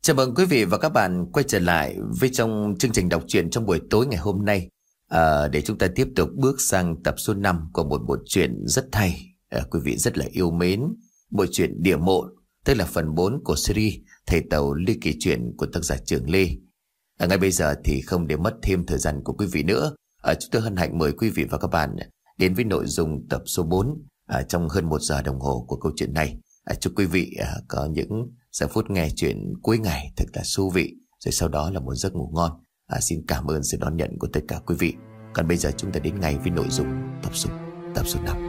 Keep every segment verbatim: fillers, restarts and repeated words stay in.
Chào mừng quý vị và các bạn quay trở lại với trong chương trình đọc truyện trong buổi tối ngày hôm nay, à, để chúng ta tiếp tục bước sang tập số năm của một bộ truyện rất hay, à, quý vị rất là yêu mến, bộ truyện Địa Mộ, tức là phần bốn của series Thầy Tàu Ly Kỳ Chuyện của tác giả Trường Lê. À, ngay bây giờ thì không để mất thêm thời gian của quý vị nữa, à, chúng tôi hân hạnh mời quý vị và các bạn đến với nội dung tập số bốn à, trong hơn một giờ đồng hồ của câu chuyện này. À, chúc quý vị à, có những giờ phút nghe chuyện cuối ngày thật là thú vị, rồi sau đó là một giấc ngủ ngon. À, xin cảm ơn sự đón nhận của tất cả quý vị. Còn bây giờ chúng ta đến ngay với nội dung tập số tập số năm.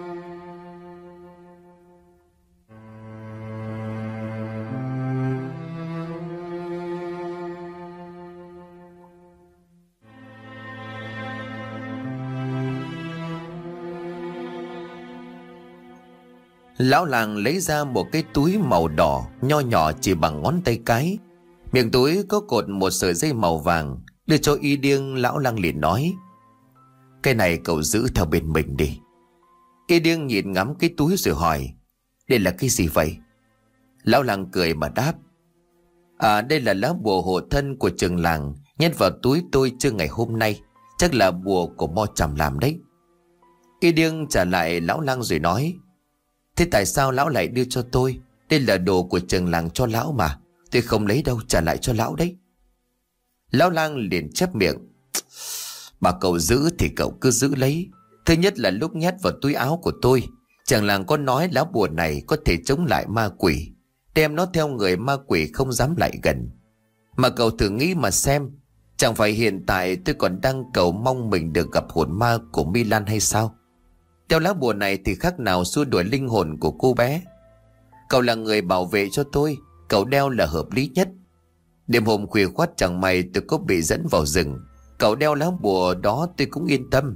Lão làng lấy ra một cái túi màu đỏ nho nhỏ chỉ bằng ngón tay cái. Miệng túi có cột một sợi dây màu vàng. Đưa cho Y Điêng, lão làng liền nói: "Cái này cậu giữ theo bên mình đi." Y Điêng nhìn ngắm cái túi rồi hỏi: "Đây là cái gì vậy?" Lão làng cười mà đáp: "À, đây là lá bùa hộ thân của trường làng, nhét vào túi tôi trưa ngày hôm nay. Chắc là bùa của Mo Trầm làm đấy." Y Điêng trả lại lão làng rồi nói: "Thế tại sao lão lại đưa cho tôi? Đây là đồ của trường làng cho lão mà. Tôi không lấy đâu, trả lại cho lão đấy." Lão lang liền chép miệng: "Bà cậu giữ thì cậu cứ giữ lấy. Thứ nhất là lúc nhét vào túi áo của tôi, trường làng có nói lá bùa này có thể chống lại ma quỷ, đem nó theo người ma quỷ không dám lại gần. Mà cậu thử nghĩ mà xem, chẳng phải hiện tại tôi còn đang cầu mong mình được gặp hồn ma của Milan hay sao? Theo lá bùa này thì khác nào xua đuổi linh hồn của cô bé. Cậu là người bảo vệ cho tôi, cậu đeo là hợp lý nhất. Đêm hôm khuya khoắt chẳng may tôi có bị dẫn vào rừng, cậu đeo lá bùa đó tôi cũng yên tâm."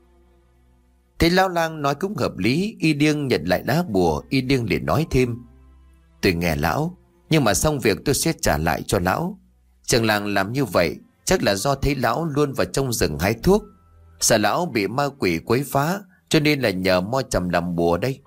Thế lão lang nói cũng hợp lý. Y Điêng nhận lại lá bùa. Y Điêng liền nói thêm: "Tôi nghe lão, nhưng mà xong việc tôi sẽ trả lại cho lão. Trường làng làm như vậy chắc là do thấy lão luôn vào trong rừng hái thuốc, sợ lão bị ma quỷ quấy phá, cho nên là nhờ Mo Trầm làm bùa đây."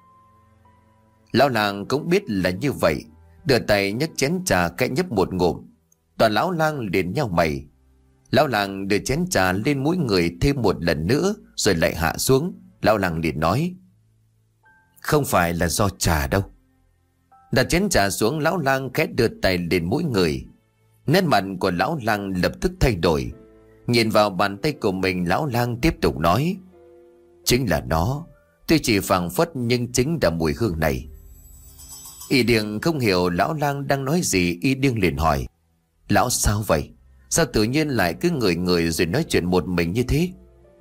Lão làng cũng biết là như vậy, đưa tay nhấc chén trà kẽ nhấp một ngụm. Toàn lão lang liền nhao mày. Lão làng đưa chén trà lên mũi người thêm một lần nữa rồi lại hạ xuống. Lão làng liền nói: "Không phải là do trà đâu." Đặt chén trà xuống, lão lang khẽ đưa tay lên mũi người. Nét mặt của lão lang lập tức thay đổi. Nhìn vào bàn tay của mình, lão lang tiếp tục nói: "Chính là nó. Tuy chỉ phảng phất nhưng chính là mùi hương này." Y Điêng không hiểu lão lang đang nói gì. Y Điêng liền hỏi: "Lão sao vậy? Sao tự nhiên lại cứ ngửi ngửi rồi nói chuyện một mình như thế?"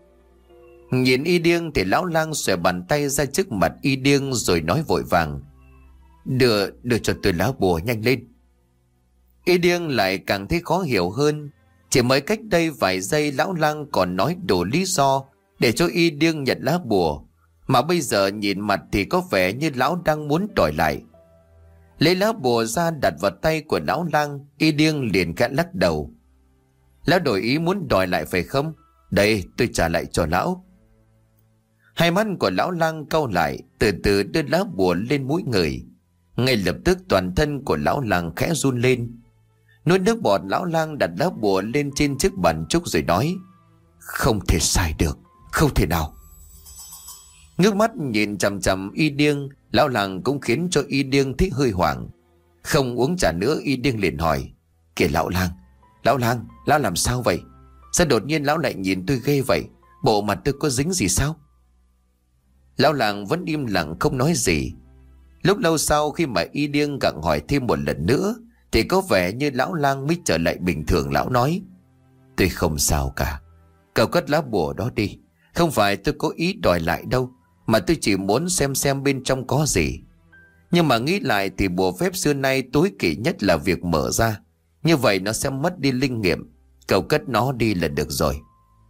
Nhìn Y Điêng thì lão lang xòe bàn tay ra trước mặt Y Điêng rồi nói vội vàng: Đưa, đưa cho tôi lá bùa nhanh lên." Y Điêng lại càng thấy khó hiểu hơn. Chỉ mới cách đây vài giây lão lang còn nói đủ lý do để cho Y Điêng nhận lá bùa, mà bây giờ nhìn mặt thì có vẻ như lão đang muốn đòi lại. Lấy lá bùa ra đặt vào tay của lão lang, Y Điêng liền khẽ lắc đầu: "Lão đổi ý muốn đòi lại phải không? Đây, tôi trả lại cho lão." Hai mắt của lão lang cau lại, từ từ đưa lá bùa lên mũi người. Ngay lập tức toàn thân của lão lang khẽ run lên. Nuốt nước bọt, lão lang đặt lá bùa lên trên chiếc bàn trúc rồi nói: "Không thể sai được, không thể nào." Ngước mắt nhìn chằm chằm Y Điêng, lão lang cũng khiến cho Y Điêng thấy hơi hoảng. Không uống trà nữa, Y Điêng liền hỏi: "Kìa lão lang, lão lang, lão làm sao vậy? Sao đột nhiên lão lại nhìn tôi ghê vậy? Bộ mặt tôi có dính gì sao?" Lão lang vẫn im lặng không nói gì. Lúc lâu sau, khi mà Y Điêng gặng hỏi thêm một lần nữa thì có vẻ như lão lang mới trở lại bình thường. Lão nói: "Tôi không sao cả. Cậu cất lá bùa đó đi. Không phải tôi có ý đòi lại đâu, mà tôi chỉ muốn xem xem bên trong có gì. Nhưng mà nghĩ lại thì bùa phép xưa nay tối kỵ nhất là việc mở ra. Như vậy nó sẽ mất đi linh nghiệm. Cậu cất nó đi là được rồi."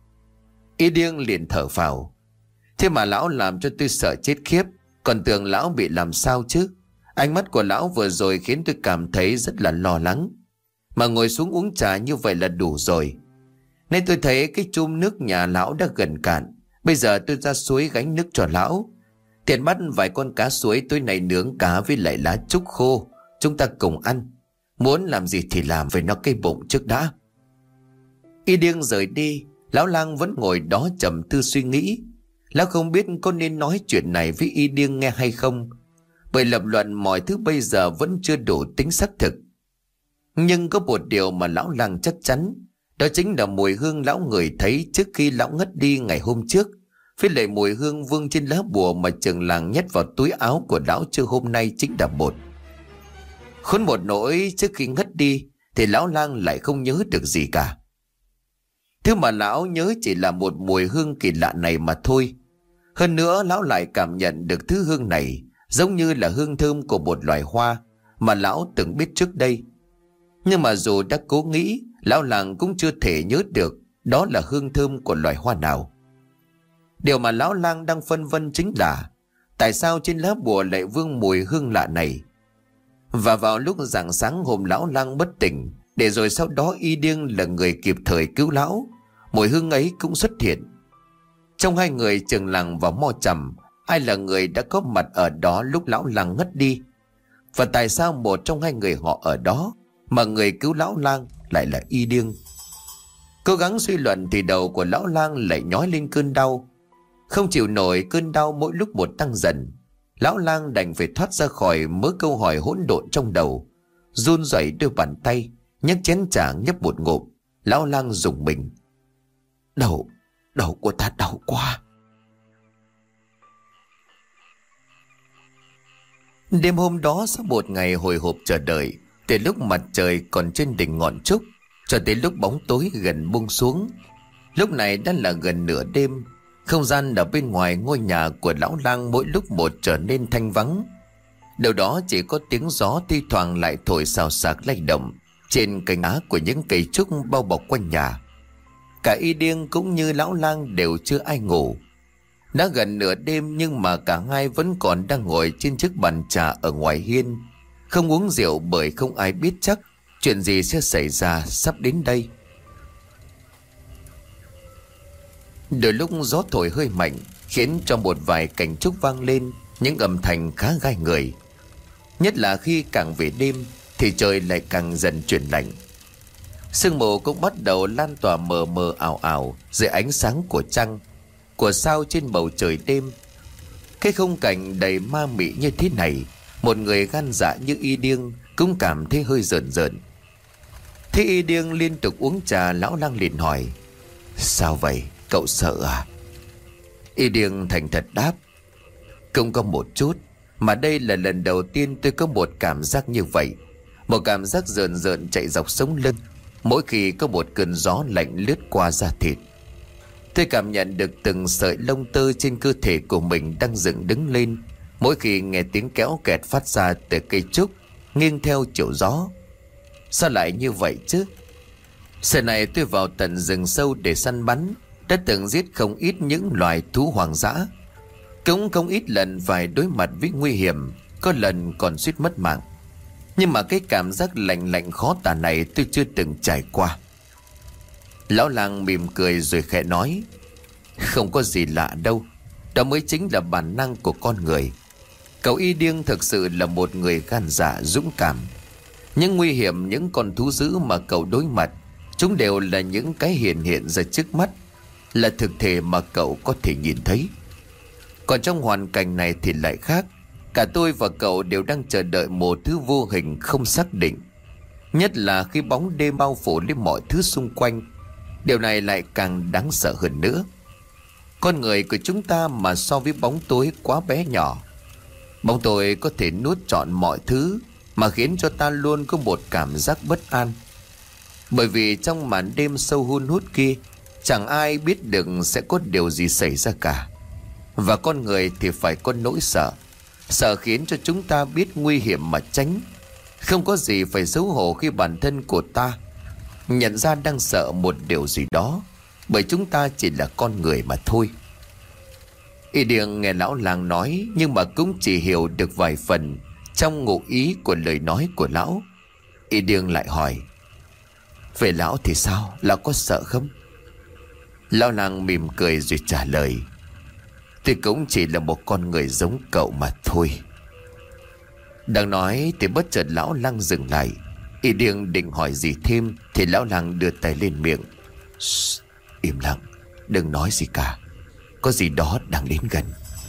Y Điêng liền thở phào: "Thế mà lão làm cho tôi sợ chết khiếp. Còn tưởng lão bị làm sao chứ. Ánh mắt của lão vừa rồi khiến tôi cảm thấy rất là lo lắng. Mà ngồi xuống uống trà như vậy là đủ rồi. Nên tôi thấy cái chum nước nhà lão đã gần cạn. Bây giờ tôi ra suối gánh nước cho lão. Tiện bắt vài con cá suối tối nay nướng cá với lại lá trúc khô. Chúng ta cùng ăn. Muốn làm gì thì làm, với nó cái bụng trước đã. Y điêng rời đi, lão lang vẫn ngồi đó trầm tư suy nghĩ. Lão không biết có nên nói chuyện này với y điêng nghe hay không, bởi lập luận mọi thứ bây giờ vẫn chưa đủ tính xác thực. Nhưng có một điều mà lão lang chắc chắn, đó chính là mùi hương lão người thấy trước khi lão ngất đi ngày hôm trước, với lại mùi hương vương trên lá bùa mà trưởng làng nhét vào túi áo của lão trưa hôm nay chính là một. Khốn một nỗi trước khi ngất đi thì lão lang lại không nhớ được gì cả. Thứ mà lão nhớ chỉ là một mùi hương kỳ lạ này mà thôi. Hơn nữa lão lại cảm nhận được thứ hương này giống như là hương thơm của một loài hoa mà lão từng biết trước đây. Nhưng mà dù đã cố nghĩ, lão làng cũng chưa thể nhớ được đó là hương thơm của loài hoa nào. Điều mà lão lang đang phân vân chính là tại sao trên lá bùa lại vương mùi hương lạ này. Và vào lúc rạng sáng hôm lão lang bất tỉnh, để rồi sau đó y điêng là người kịp thời cứu lão, mùi hương ấy cũng xuất hiện. Trong hai người trưởng làng và mo trầm, ai là người đã có mặt ở đó lúc lão lang ngất đi? Và tại sao một trong hai người họ ở đó mà người cứu lão lang lại là y điêng? Cố gắng suy luận thì đầu của lão lang lại nhói lên cơn đau. Không chịu nổi cơn đau mỗi lúc một tăng dần, lão lang đành phải thoát ra khỏi mớ câu hỏi hỗn độn trong đầu. Run rẩy đôi bàn tay, nhấc chén trà nhấp một ngụm. Lão lang rùng mình. Đầu, đầu của ta đau quá. Đêm hôm đó sau một ngày hồi hộp chờ đợi, từ lúc mặt trời còn trên đỉnh ngọn trúc cho tới lúc bóng tối gần buông xuống, lúc này đã là gần nửa đêm. Không gian ở bên ngoài ngôi nhà của lão lang mỗi lúc một trở nên thanh vắng. Đâu đó chỉ có tiếng gió thi thoảng lại thổi xào xạc lay động trên cành lá của những cây trúc bao bọc quanh nhà. Cả y điêng cũng như lão lang đều chưa ai ngủ. Đã gần nửa đêm nhưng mà cả hai vẫn còn đang ngồi trên chiếc bàn trà ở ngoài hiên, không uống rượu bởi không ai biết chắc chuyện gì sẽ xảy ra sắp đến đây. Đôi lúc gió thổi hơi mạnh khiến cho một vài cành trúc vang lên những âm thanh khá gai người. Nhất là khi càng về đêm thì trời lại càng dần chuyển lạnh. Sương mù cũng bắt đầu lan tỏa mờ mờ ảo ảo dưới ánh sáng của trăng, của sao trên bầu trời đêm. Cái khung cảnh đầy ma mị như thế này, một người gan dạ như y điêng cũng cảm thấy hơi rợn rợn. Thế y điêng liên tục uống trà, lão lang liền hỏi: Sao vậy, cậu sợ à? Y điêng thành thật đáp: Không có một chút, mà đây là lần đầu tiên tôi có một cảm giác như vậy. Một cảm giác rợn rợn chạy dọc sống lưng mỗi khi có một cơn gió lạnh lướt qua da thịt. Tôi cảm nhận được từng sợi lông tơ trên cơ thể của mình đang dựng đứng lên mỗi khi nghe tiếng kéo kẹt phát ra từ cây trúc nghiêng theo chiều gió. Sao lại như vậy chứ? Giờ này tôi vào tận rừng sâu để săn bắn, đã từng giết không ít những loài thú hoang dã, cũng không ít lần phải đối mặt với nguy hiểm, có lần còn suýt mất mạng. Nhưng mà cái cảm giác lạnh lạnh khó tả này tôi chưa từng trải qua. Lão lang mỉm cười rồi khẽ nói: Không có gì lạ đâu, đó mới chính là bản năng của con người. Cậu y điêng thực sự là một người gan dạ dũng cảm. Những nguy hiểm, những con thú dữ mà cậu đối mặt, chúng đều là những cái hiện hiện ra trước mắt, là thực thể mà cậu có thể nhìn thấy. Còn trong hoàn cảnh này thì lại khác. Cả tôi và cậu đều đang chờ đợi một thứ vô hình không xác định. Nhất là khi bóng đêm bao phủ lên mọi thứ xung quanh, điều này lại càng đáng sợ hơn nữa. Con người của chúng ta mà so với bóng tối quá bé nhỏ. Bóng tối có thể nuốt trọn mọi thứ, mà khiến cho ta luôn có một cảm giác bất an. Bởi vì trong màn đêm sâu hun hút kia, chẳng ai biết được sẽ có điều gì xảy ra cả. Và con người thì phải có nỗi sợ. Sợ khiến cho chúng ta biết nguy hiểm mà tránh. Không có gì phải xấu hổ khi bản thân của ta nhận ra đang sợ một điều gì đó, bởi chúng ta chỉ là con người mà thôi. Y điêng nghe lão lang nói, nhưng mà cũng chỉ hiểu được vài phần trong ngụ ý của lời nói của lão. Y điêng lại hỏi: Về lão thì sao, lão có sợ không? Lão lang mỉm cười rồi trả lời: Tôi cũng chỉ là một con người giống cậu mà thôi. Đang nói thì bất chợt lão lang dừng lại. Y Điêng định hỏi gì thêm thì lão làng đưa tay lên miệng. Im lặng, đừng nói gì cả, có gì đó đang đến gần.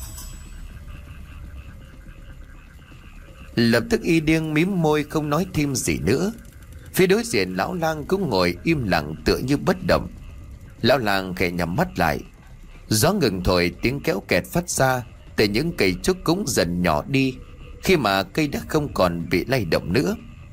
Lập tức Y Điêng mím môi không nói thêm gì nữa. Phía đối diện lão lang cũng ngồi im lặng tựa như bất động. Lão lang khẽ nhắm mắt lại. Gió ngừng thổi, tiếng kéo kẹt phát ra từ những cây trúc cũng dần nhỏ đi khi mà cây đã không còn bị lay động nữa.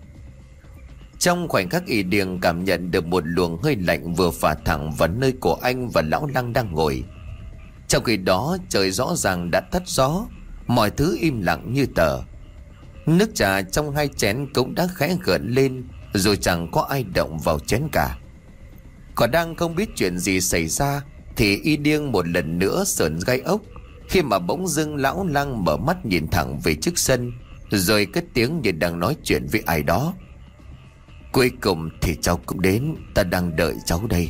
Trong khoảnh khắc Y Điêng cảm nhận được một luồng hơi lạnh vừa phả thẳng vào nơi cổ anh và lão lang đang ngồi. Trong khi đó trời rõ ràng đã tắt gió, mọi thứ im lặng như tờ. Nước trà trong hai chén cũng đã khẽ gợn lên, rồi chẳng có ai động vào chén cả. Còn đang không biết chuyện gì xảy ra thì Y Điêng một lần nữa sởn gai ốc khi mà bỗng dưng lão lang mở mắt nhìn thẳng về trước sân, rồi cất tiếng như đang nói chuyện với ai đó. Cuối cùng thì cháu cũng đến, ta đang đợi cháu đây.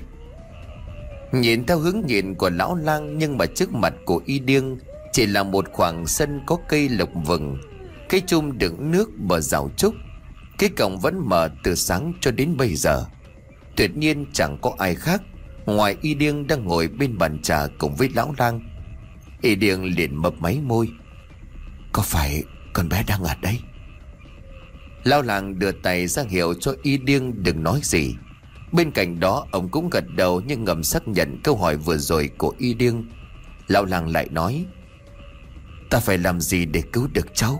Nhìn theo hướng nhìn của lão lang nhưng mà trước mặt của Y Điêng chỉ là một khoảng sân có cây lộc vừng, cái chum đựng nước bờ rào trúc. Cái cổng vẫn mở từ sáng cho đến bây giờ. Tuyệt nhiên chẳng có ai khác ngoài Y Điêng đang ngồi bên bàn trà cùng với lão lang. Y Điêng liền mấp máy môi. Có phải con bé đang ở đây? Lão lang đưa tay ra hiệu cho Y Điêng đừng nói gì. Bên cạnh đó ông cũng gật đầu nhưng ngầm xác nhận câu hỏi vừa rồi của Y Điêng. Lão lang lại nói. Ta phải làm gì để cứu được cháu?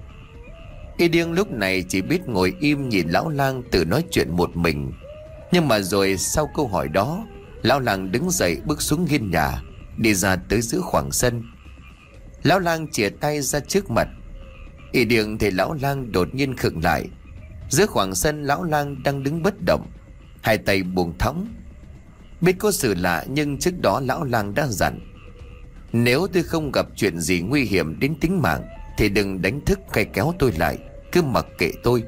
Y Điêng lúc này chỉ biết ngồi im nhìn lão lang tự nói chuyện một mình. Nhưng mà rồi sau câu hỏi đó, lão lang đứng dậy bước xuống hiên nhà, đi ra tới giữa khoảng sân. Lão lang chìa tay ra trước mặt. Y Điêng thấy lão lang đột nhiên khựng lại. Giữa khoảng sân lão lang đang đứng bất động, hai tay buông thõng. Biết có sự lạ nhưng trước đó lão lang đã dặn. Nếu tôi không gặp chuyện gì nguy hiểm đến tính mạng thì đừng đánh thức hay kéo tôi lại, cứ mặc kệ tôi.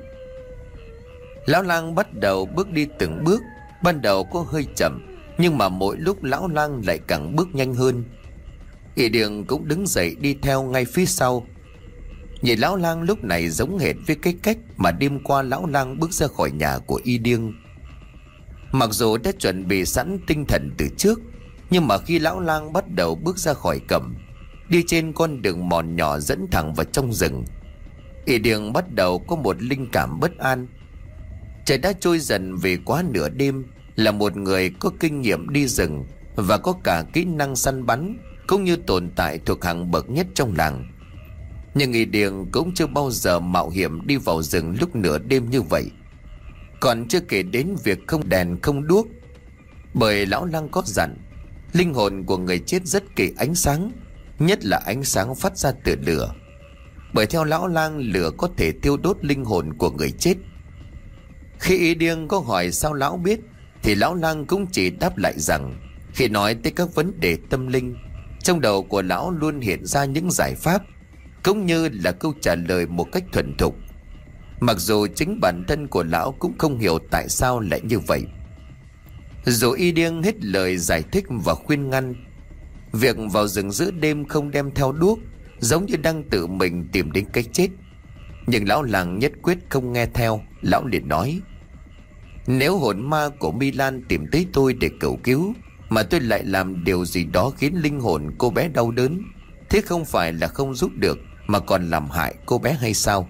Lão lang bắt đầu bước đi từng bước. Ban đầu có hơi chậm, nhưng mà mỗi lúc lão lang lại càng bước nhanh hơn. Y Điêng cũng đứng dậy đi theo ngay phía sau. Nhìn lão lang lúc này giống hệt với cái cách mà đêm qua lão lang bước ra khỏi nhà của Y Điêng. Mặc dù đã chuẩn bị sẵn tinh thần từ trước, nhưng mà khi lão lang bắt đầu bước ra khỏi cổng, đi trên con đường mòn nhỏ dẫn thẳng vào trong rừng, Y Điêng bắt đầu có một linh cảm bất an. Trời đã trôi dần về quá nửa đêm. Là một người có kinh nghiệm đi rừng và có cả kỹ năng săn bắn, cũng như tồn tại thuộc hàng bậc nhất trong làng, nhưng Y Điêng cũng chưa bao giờ mạo hiểm đi vào rừng lúc nửa đêm như vậy. Còn chưa kể đến việc không đèn không đuốc, bởi lão lang có dặn linh hồn của người chết rất kỵ ánh sáng, nhất là ánh sáng phát ra từ lửa, bởi theo lão lang lửa có thể thiêu đốt linh hồn của người chết. Khi Y Điêng có hỏi sao lão biết thì lão lang cũng chỉ đáp lại rằng khi nói tới các vấn đề tâm linh, trong đầu của lão luôn hiện ra những giải pháp cũng như là câu trả lời một cách thuần thục. Mặc dù chính bản thân của lão cũng không hiểu tại sao lại như vậy. Dù Y Điêng hết lời giải thích và khuyên ngăn, việc vào rừng giữa đêm không đem theo đuốc giống như đang tự mình tìm đến cái chết, nhưng lão làng nhất quyết không nghe theo. Lão liền nói: nếu hồn ma của Milan tìm tới tôi để cầu cứu, mà tôi lại làm điều gì đó khiến linh hồn cô bé đau đớn, thế không phải là không giúp được mà còn làm hại cô bé hay sao?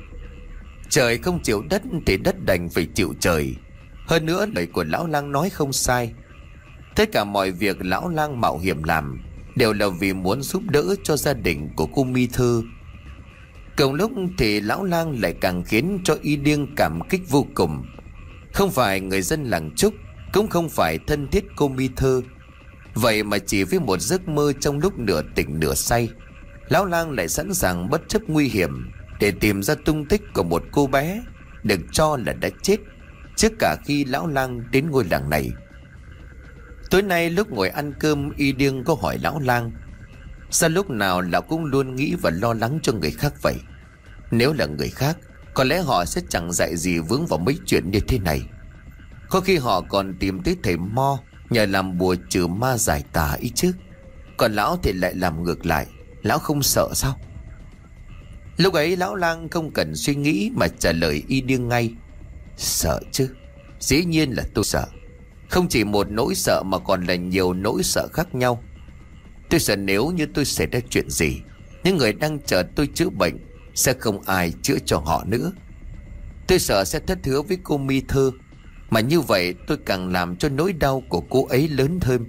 Trời không chịu đất thì đất đành phải chịu trời. Hơn nữa lời của lão lang nói không sai. Tất cả mọi việc lão lang mạo hiểm làm đều là vì muốn giúp đỡ cho gia đình của cô Mi Thư. Cùng lúc thì lão lang lại càng khiến cho Y Điêng cảm kích vô cùng. Không phải người dân làng Trúc, cũng không phải thân thiết cô Mi Thư. Vậy mà chỉ với một giấc mơ trong lúc nửa tỉnh nửa say, lão lang lại sẵn sàng bất chấp nguy hiểm để tìm ra tung tích của một cô bé được cho là đã chết trước cả khi lão lang đến ngôi làng này. Tối nay lúc ngồi ăn cơm, Y Điêng có hỏi lão lang: sao lúc nào lão cũng luôn nghĩ và lo lắng cho người khác vậy? Nếu là người khác, có lẽ họ sẽ chẳng dạy gì vướng vào mấy chuyện như thế này. Có khi họ còn tìm tới thầy Mo nhờ làm bùa trừ ma giải tà ý chứ. Còn lão thì lại làm ngược lại. Lão không sợ sao? Lúc ấy lão lang không cần suy nghĩ mà trả lời Y Điêng ngay: Sợ chứ? Dĩ nhiên là tôi sợ. Không chỉ một nỗi sợ mà còn là nhiều nỗi sợ khác nhau. Tôi sợ nếu như tôi xảy ra chuyện gì, những người đang chờ tôi chữa bệnh sẽ không ai chữa cho họ nữa. Tôi sợ sẽ thất hứa với cô Mi Thơ, mà như vậy tôi càng làm cho nỗi đau của cô ấy lớn hơn.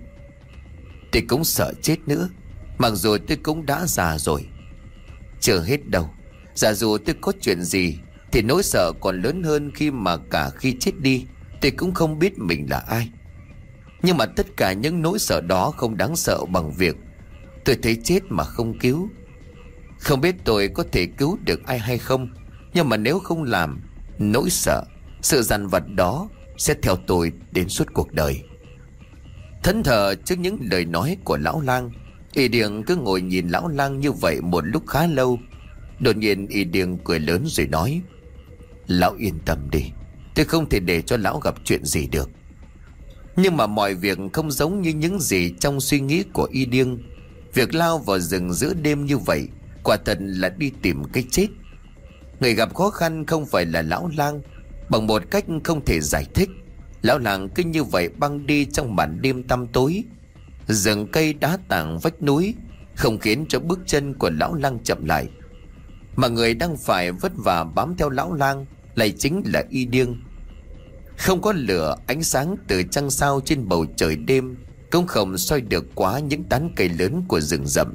Tôi cũng sợ chết nữa, mặc dù tôi cũng đã già rồi. Chưa hết đâu, giả dụ tôi có chuyện gì thì nỗi sợ còn lớn hơn, khi mà cả khi chết đi tôi cũng không biết mình là ai. Nhưng mà tất cả những nỗi sợ đó không đáng sợ bằng việc tôi thấy chết mà không cứu. Không biết tôi có thể cứu được ai hay không, nhưng mà nếu không làm, nỗi sợ, sự dằn vặt đó sẽ theo tôi đến suốt cuộc đời. Thẫn thờ trước những lời nói của lão lang, Y Điềng cứ ngồi nhìn lão lang như vậy một lúc khá lâu. Đột nhiên Y Điềng cười lớn rồi nói: Lão yên tâm đi, tôi không thể để cho lão gặp chuyện gì được. Nhưng mà mọi việc không giống như những gì trong suy nghĩ của Y Điêng. Việc lao vào rừng giữa đêm như vậy quả thật là đi tìm cái chết. Người gặp khó khăn không phải là lão lang. Bằng một cách không thể giải thích, lão lang cứ như vậy băng đi trong màn đêm tăm tối. Rừng cây đá tảng vách núi không khiến cho bước chân của lão lang chậm lại, mà người đang phải vất vả bám theo lão lang lại chính là Y Điêng. Không có lửa ánh sáng từ trăng sao trên bầu trời đêm cũng không soi được quá những tán cây lớn của rừng rậm.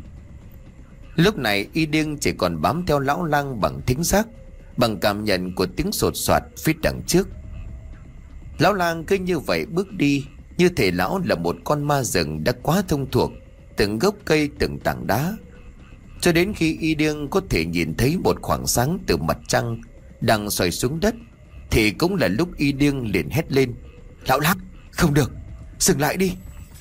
Lúc này Y Điêng chỉ còn bám theo lão lang bằng thính giác, bằng cảm nhận của tiếng sột soạt phía đằng trước. Lão lang cứ như vậy bước đi, như thể lão là một con ma rừng đã quá thông thuộc từng gốc cây, từng tảng đá. Cho đến khi Y Điêng có thể nhìn thấy một khoảng sáng từ mặt trăng đang soi xuống đất, thì cũng là lúc Y Điêng liền hét lên: Lão lang, không được, dừng lại đi.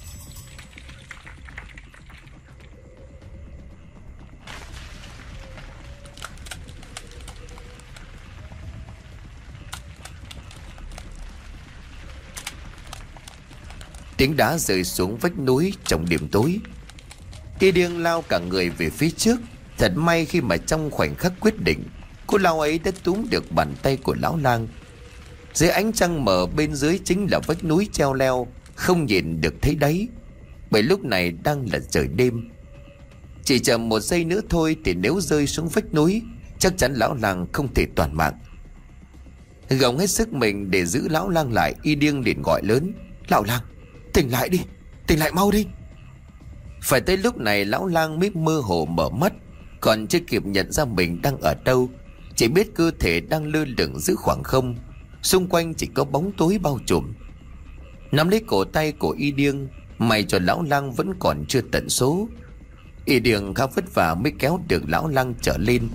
Tiếng đá rơi xuống vách núi trong đêm tối. Y Điêng lao cả người về phía trước. Thật may khi mà trong khoảnh khắc quyết định, cô lao ấy đã túm được bàn tay của lão lang. Dưới ánh trăng mờ bên dưới chính là vách núi treo leo, không nhìn được thấy đáy, bởi lúc này đang là trời đêm. Chỉ chậm một giây nữa thôi thì nếu rơi xuống vách núi, chắc chắn lão lang không thể toàn mạng. Gồng hết sức mình để giữ lão lang lại, Y Điêng liền gọi lớn: Lão lang, tỉnh lại đi, tỉnh lại mau đi. Phải tới lúc này lão lang mới mơ hồ mở mắt, còn chưa kịp nhận ra mình đang ở đâu, chỉ biết cơ thể đang lơ lửng giữa khoảng không, xung quanh chỉ có bóng tối bao trùm. Nắm lấy cổ tay của Y Điêng, may cho lão lang vẫn còn chưa tận số. Y Điêng khá vất vả mới kéo được lão lang trở lên.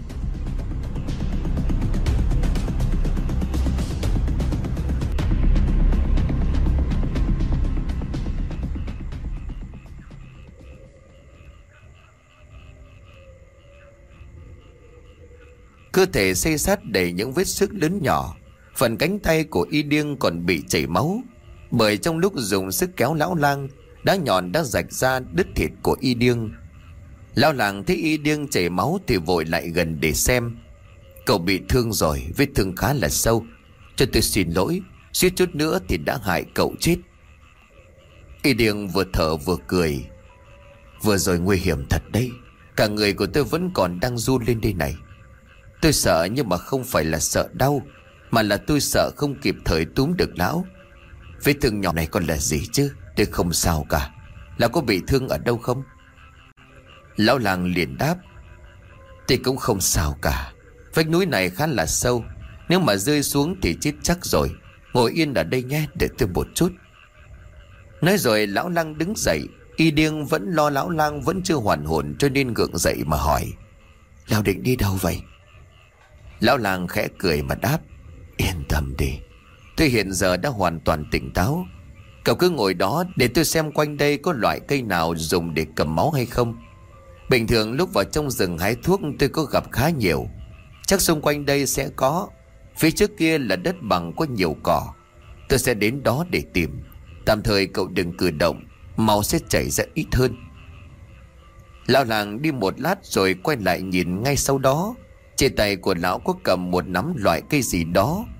Cơ thể xây sát đầy những vết xước lớn nhỏ. Phần cánh tay của Y Điêng còn bị chảy máu, bởi trong lúc dùng sức kéo lão lang, đá nhọn đã rạch ra đứt thịt của Y Điêng. Lão lang thấy Y Điêng chảy máu thì vội lại gần để xem. Cậu bị thương rồi, vết thương khá là sâu. Cho tôi xin lỗi, suýt chút nữa thì đã hại cậu chết. Y Điêng vừa thở vừa cười: Vừa rồi nguy hiểm thật đấy, cả người của tôi vẫn còn đang run lên đây này. Tôi sợ nhưng mà không phải là sợ đau, mà là tôi sợ không kịp thời túm được lão. Vết thương nhỏ này còn là gì chứ, tôi không sao cả. Lão có bị thương ở đâu không? Lão lang liền đáp: Tôi cũng không sao cả. Vách núi này khá là sâu, nếu mà rơi xuống thì chết chắc rồi. Ngồi yên ở đây nhé, để tôi một chút. Nói rồi lão lang đứng dậy. Y Điêng vẫn lo lão lang vẫn chưa hoàn hồn, cho nên gượng dậy mà hỏi: Lão định đi đâu vậy? Lão lang khẽ cười mà đáp: Yên tâm đi, tôi hiện giờ đã hoàn toàn tỉnh táo. Cậu cứ ngồi đó để tôi xem quanh đây có loại cây nào dùng để cầm máu hay không. Bình thường lúc vào trong rừng hái thuốc tôi có gặp khá nhiều. Chắc xung quanh đây sẽ có. Phía trước kia là đất bằng có nhiều cỏ. Tôi sẽ đến đó để tìm. Tạm thời cậu đừng cử động, máu sẽ chảy ra ít hơn. Lão lang đi một lát rồi quay lại nhìn. Ngay sau đó trên tay của lão có cầm một nắm loại cây gì đó.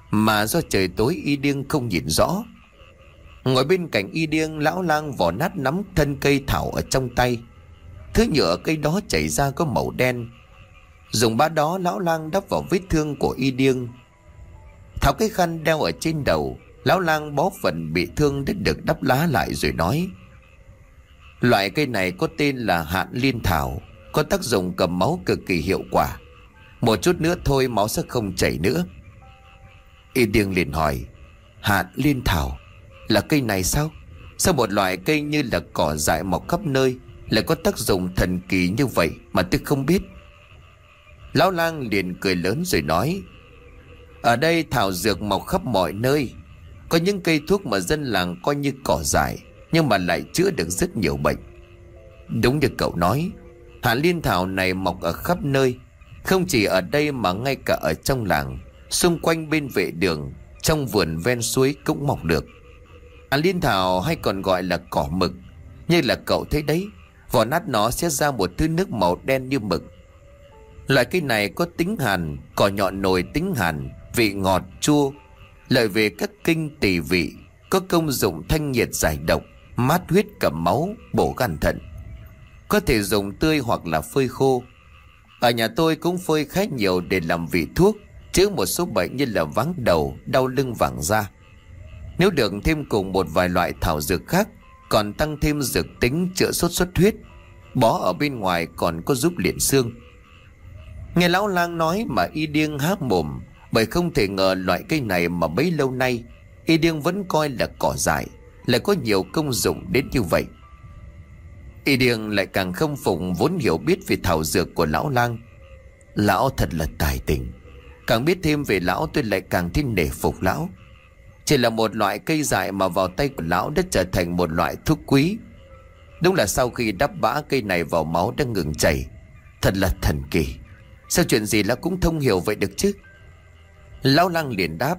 mà do trời tối y điêng không nhìn rõ. Ngồi bên cạnh y điêng, lão lang vò nát nắm thân cây thảo ở trong tay. Thứ nhựa cây đó chảy ra có màu đen. Dùng bát đó lão lang đắp vào vết thương của y điêng. Tháo cái khăn đeo ở trên đầu, lão lang bó phần bị thương để được đắp lá lại rồi nói: loại cây này có tên là hạn liên thảo, có tác dụng cầm máu cực kỳ hiệu quả. Một chút nữa thôi máu sẽ không chảy nữa. Y điêng liền hỏi: hạn liên thảo là cây này sao? Sao một loại cây như là cỏ dại mọc khắp nơi lại có tác dụng thần kỳ như vậy mà tôi không biết? Lão lang liền cười lớn rồi nói: ở đây thảo dược mọc khắp mọi nơi. Có những cây thuốc mà dân làng coi như cỏ dại, nhưng mà lại chữa được rất nhiều bệnh. Đúng như cậu nói, hạn liên thảo này mọc ở khắp nơi, không chỉ ở đây mà ngay cả ở trong làng, xung quanh bên vệ đường, trong vườn ven suối cũng mọc được. Hạn liên thảo hay còn gọi là cỏ mực, như là cậu thấy đấy, vỏ nát nó sẽ ra một thứ nước màu đen như mực. Loại cây này có tính hàn, cỏ nhọn nồi tính hàn, vị ngọt chua, lợi về các kinh tỳ vị, có công dụng thanh nhiệt giải độc, mát huyết cầm máu, bổ gan thận. Có thể dùng tươi hoặc là phơi khô. Ở nhà tôi cũng phơi khá nhiều để làm vị thuốc, chữa một số bệnh như là váng đầu, đau lưng, vàng da. Nếu được thêm cùng một vài loại thảo dược khác, còn tăng thêm dược tính chữa sốt xuất huyết, bó ở bên ngoài còn có giúp liện xương. Nghe lão lang nói mà y điêng há mồm, bởi không thể ngờ loại cây này mà bấy lâu nay y điêng vẫn coi là cỏ dại lại có nhiều công dụng đến như vậy. Y điêng lại càng khâm phục vốn hiểu biết về thảo dược của lão lang. Lão thật là tài tình. Càng biết thêm về lão tôi lại càng thêm nể phục lão. Chỉ là một loại cây dại mà vào tay của lão đã trở thành một loại thuốc quý. Đúng là sau khi đắp bã cây này vào máu đã ngừng chảy. Thật là thần kỳ. Sao chuyện gì lão cũng thông hiểu vậy được chứ? Lão lang liền đáp: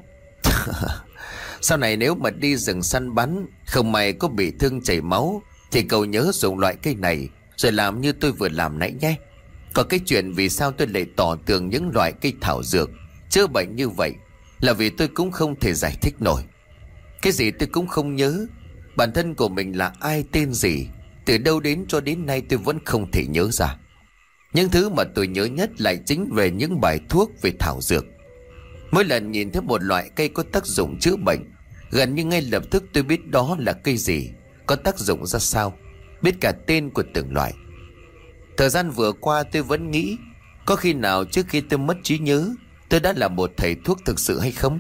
sau này nếu mà đi rừng săn bắn, không may có bị thương chảy máu, thì cậu nhớ dùng loại cây này, rồi làm như tôi vừa làm nãy nhé. Còn cái chuyện vì sao tôi lại tỏ tường những loại cây thảo dược chữa bệnh như vậy là vì tôi cũng không thể giải thích nổi. Cái gì tôi cũng không nhớ. Bản thân của mình là ai, tên gì, từ đâu đến cho đến nay tôi vẫn không thể nhớ ra. Những thứ mà tôi nhớ nhất lại chính về những bài thuốc về thảo dược. Mỗi lần nhìn thấy một loại cây có tác dụng chữa bệnh, gần như ngay lập tức tôi biết đó là cây gì, có tác dụng ra sao, biết cả tên của từng loại. Thời gian vừa qua tôi vẫn nghĩ, có khi nào trước khi tôi mất trí nhớ, tôi đã là một thầy thuốc thực sự hay không?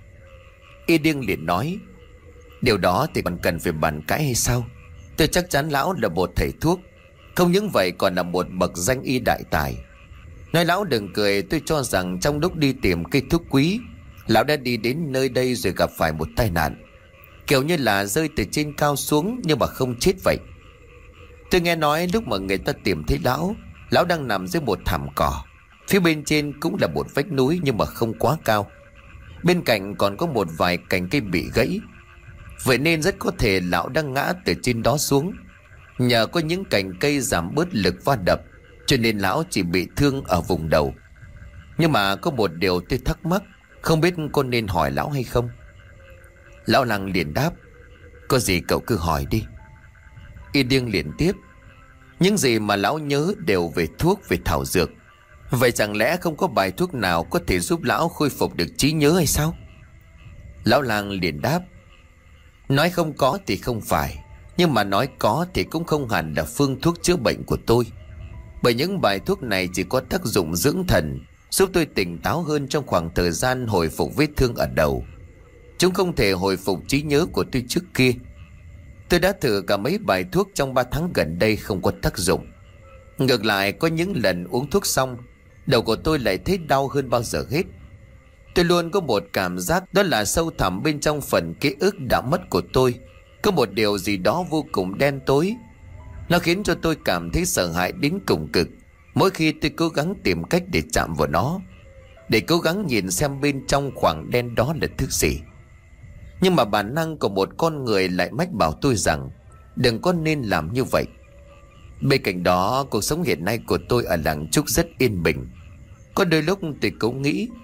Y điêng liền nói: điều đó thì còn cần phải bàn cãi hay sao? Tôi chắc chắn lão là một thầy thuốc, không những vậy còn là một bậc danh y đại tài. Nói lão đừng cười, tôi cho rằng trong lúc đi tìm cây thuốc quý, lão đã đi đến nơi đây rồi gặp phải một tai nạn, kiểu như là rơi từ trên cao xuống nhưng mà không chết vậy. Tôi nghe nói lúc mà người ta tìm thấy lão, lão đang nằm dưới một thảm cỏ. Phía bên trên cũng là một vách núi nhưng mà không quá cao. Bên cạnh còn có một vài cành cây bị gãy. Vậy nên rất có thể lão đang ngã từ trên đó xuống. Nhờ có những cành cây giảm bớt lực va đập, cho nên lão chỉ bị thương ở vùng đầu. Nhưng mà có một điều tôi thắc mắc, không biết có nên hỏi lão hay không? Lão lang liền đáp: có gì cậu cứ hỏi đi. Y điêng liền tiếp: những gì mà lão nhớ đều về thuốc, về thảo dược. Vậy chẳng lẽ không có bài thuốc nào có thể giúp lão khôi phục được trí nhớ hay sao? Lão lang liền đáp: nói không có thì không phải, nhưng mà nói có thì cũng không hẳn là phương thuốc chữa bệnh của tôi. Bởi những bài thuốc này chỉ có tác dụng dưỡng thần, giúp tôi tỉnh táo hơn trong khoảng thời gian hồi phục vết thương ở đầu. Chúng không thể hồi phục trí nhớ của tôi trước kia. Tôi đã thử cả mấy bài thuốc trong ba tháng gần đây không có tác dụng. Ngược lại có những lần uống thuốc xong, đầu của tôi lại thấy đau hơn bao giờ hết. Tôi luôn có một cảm giác, đó là sâu thẳm bên trong phần ký ức đã mất của tôi có một điều gì đó vô cùng đen tối. Nó khiến cho tôi cảm thấy sợ hãi đến cùng cực mỗi khi tôi cố gắng tìm cách để chạm vào nó, để cố gắng nhìn xem bên trong khoảng đen đó là thứ gì. Nhưng mà bản năng của một con người lại mách bảo tôi rằng đừng có nên làm như vậy. Bên cạnh đó, cuộc sống hiện nay của tôi ở làng Trúc rất yên bình. Có đôi lúc tôi cũng nghĩ,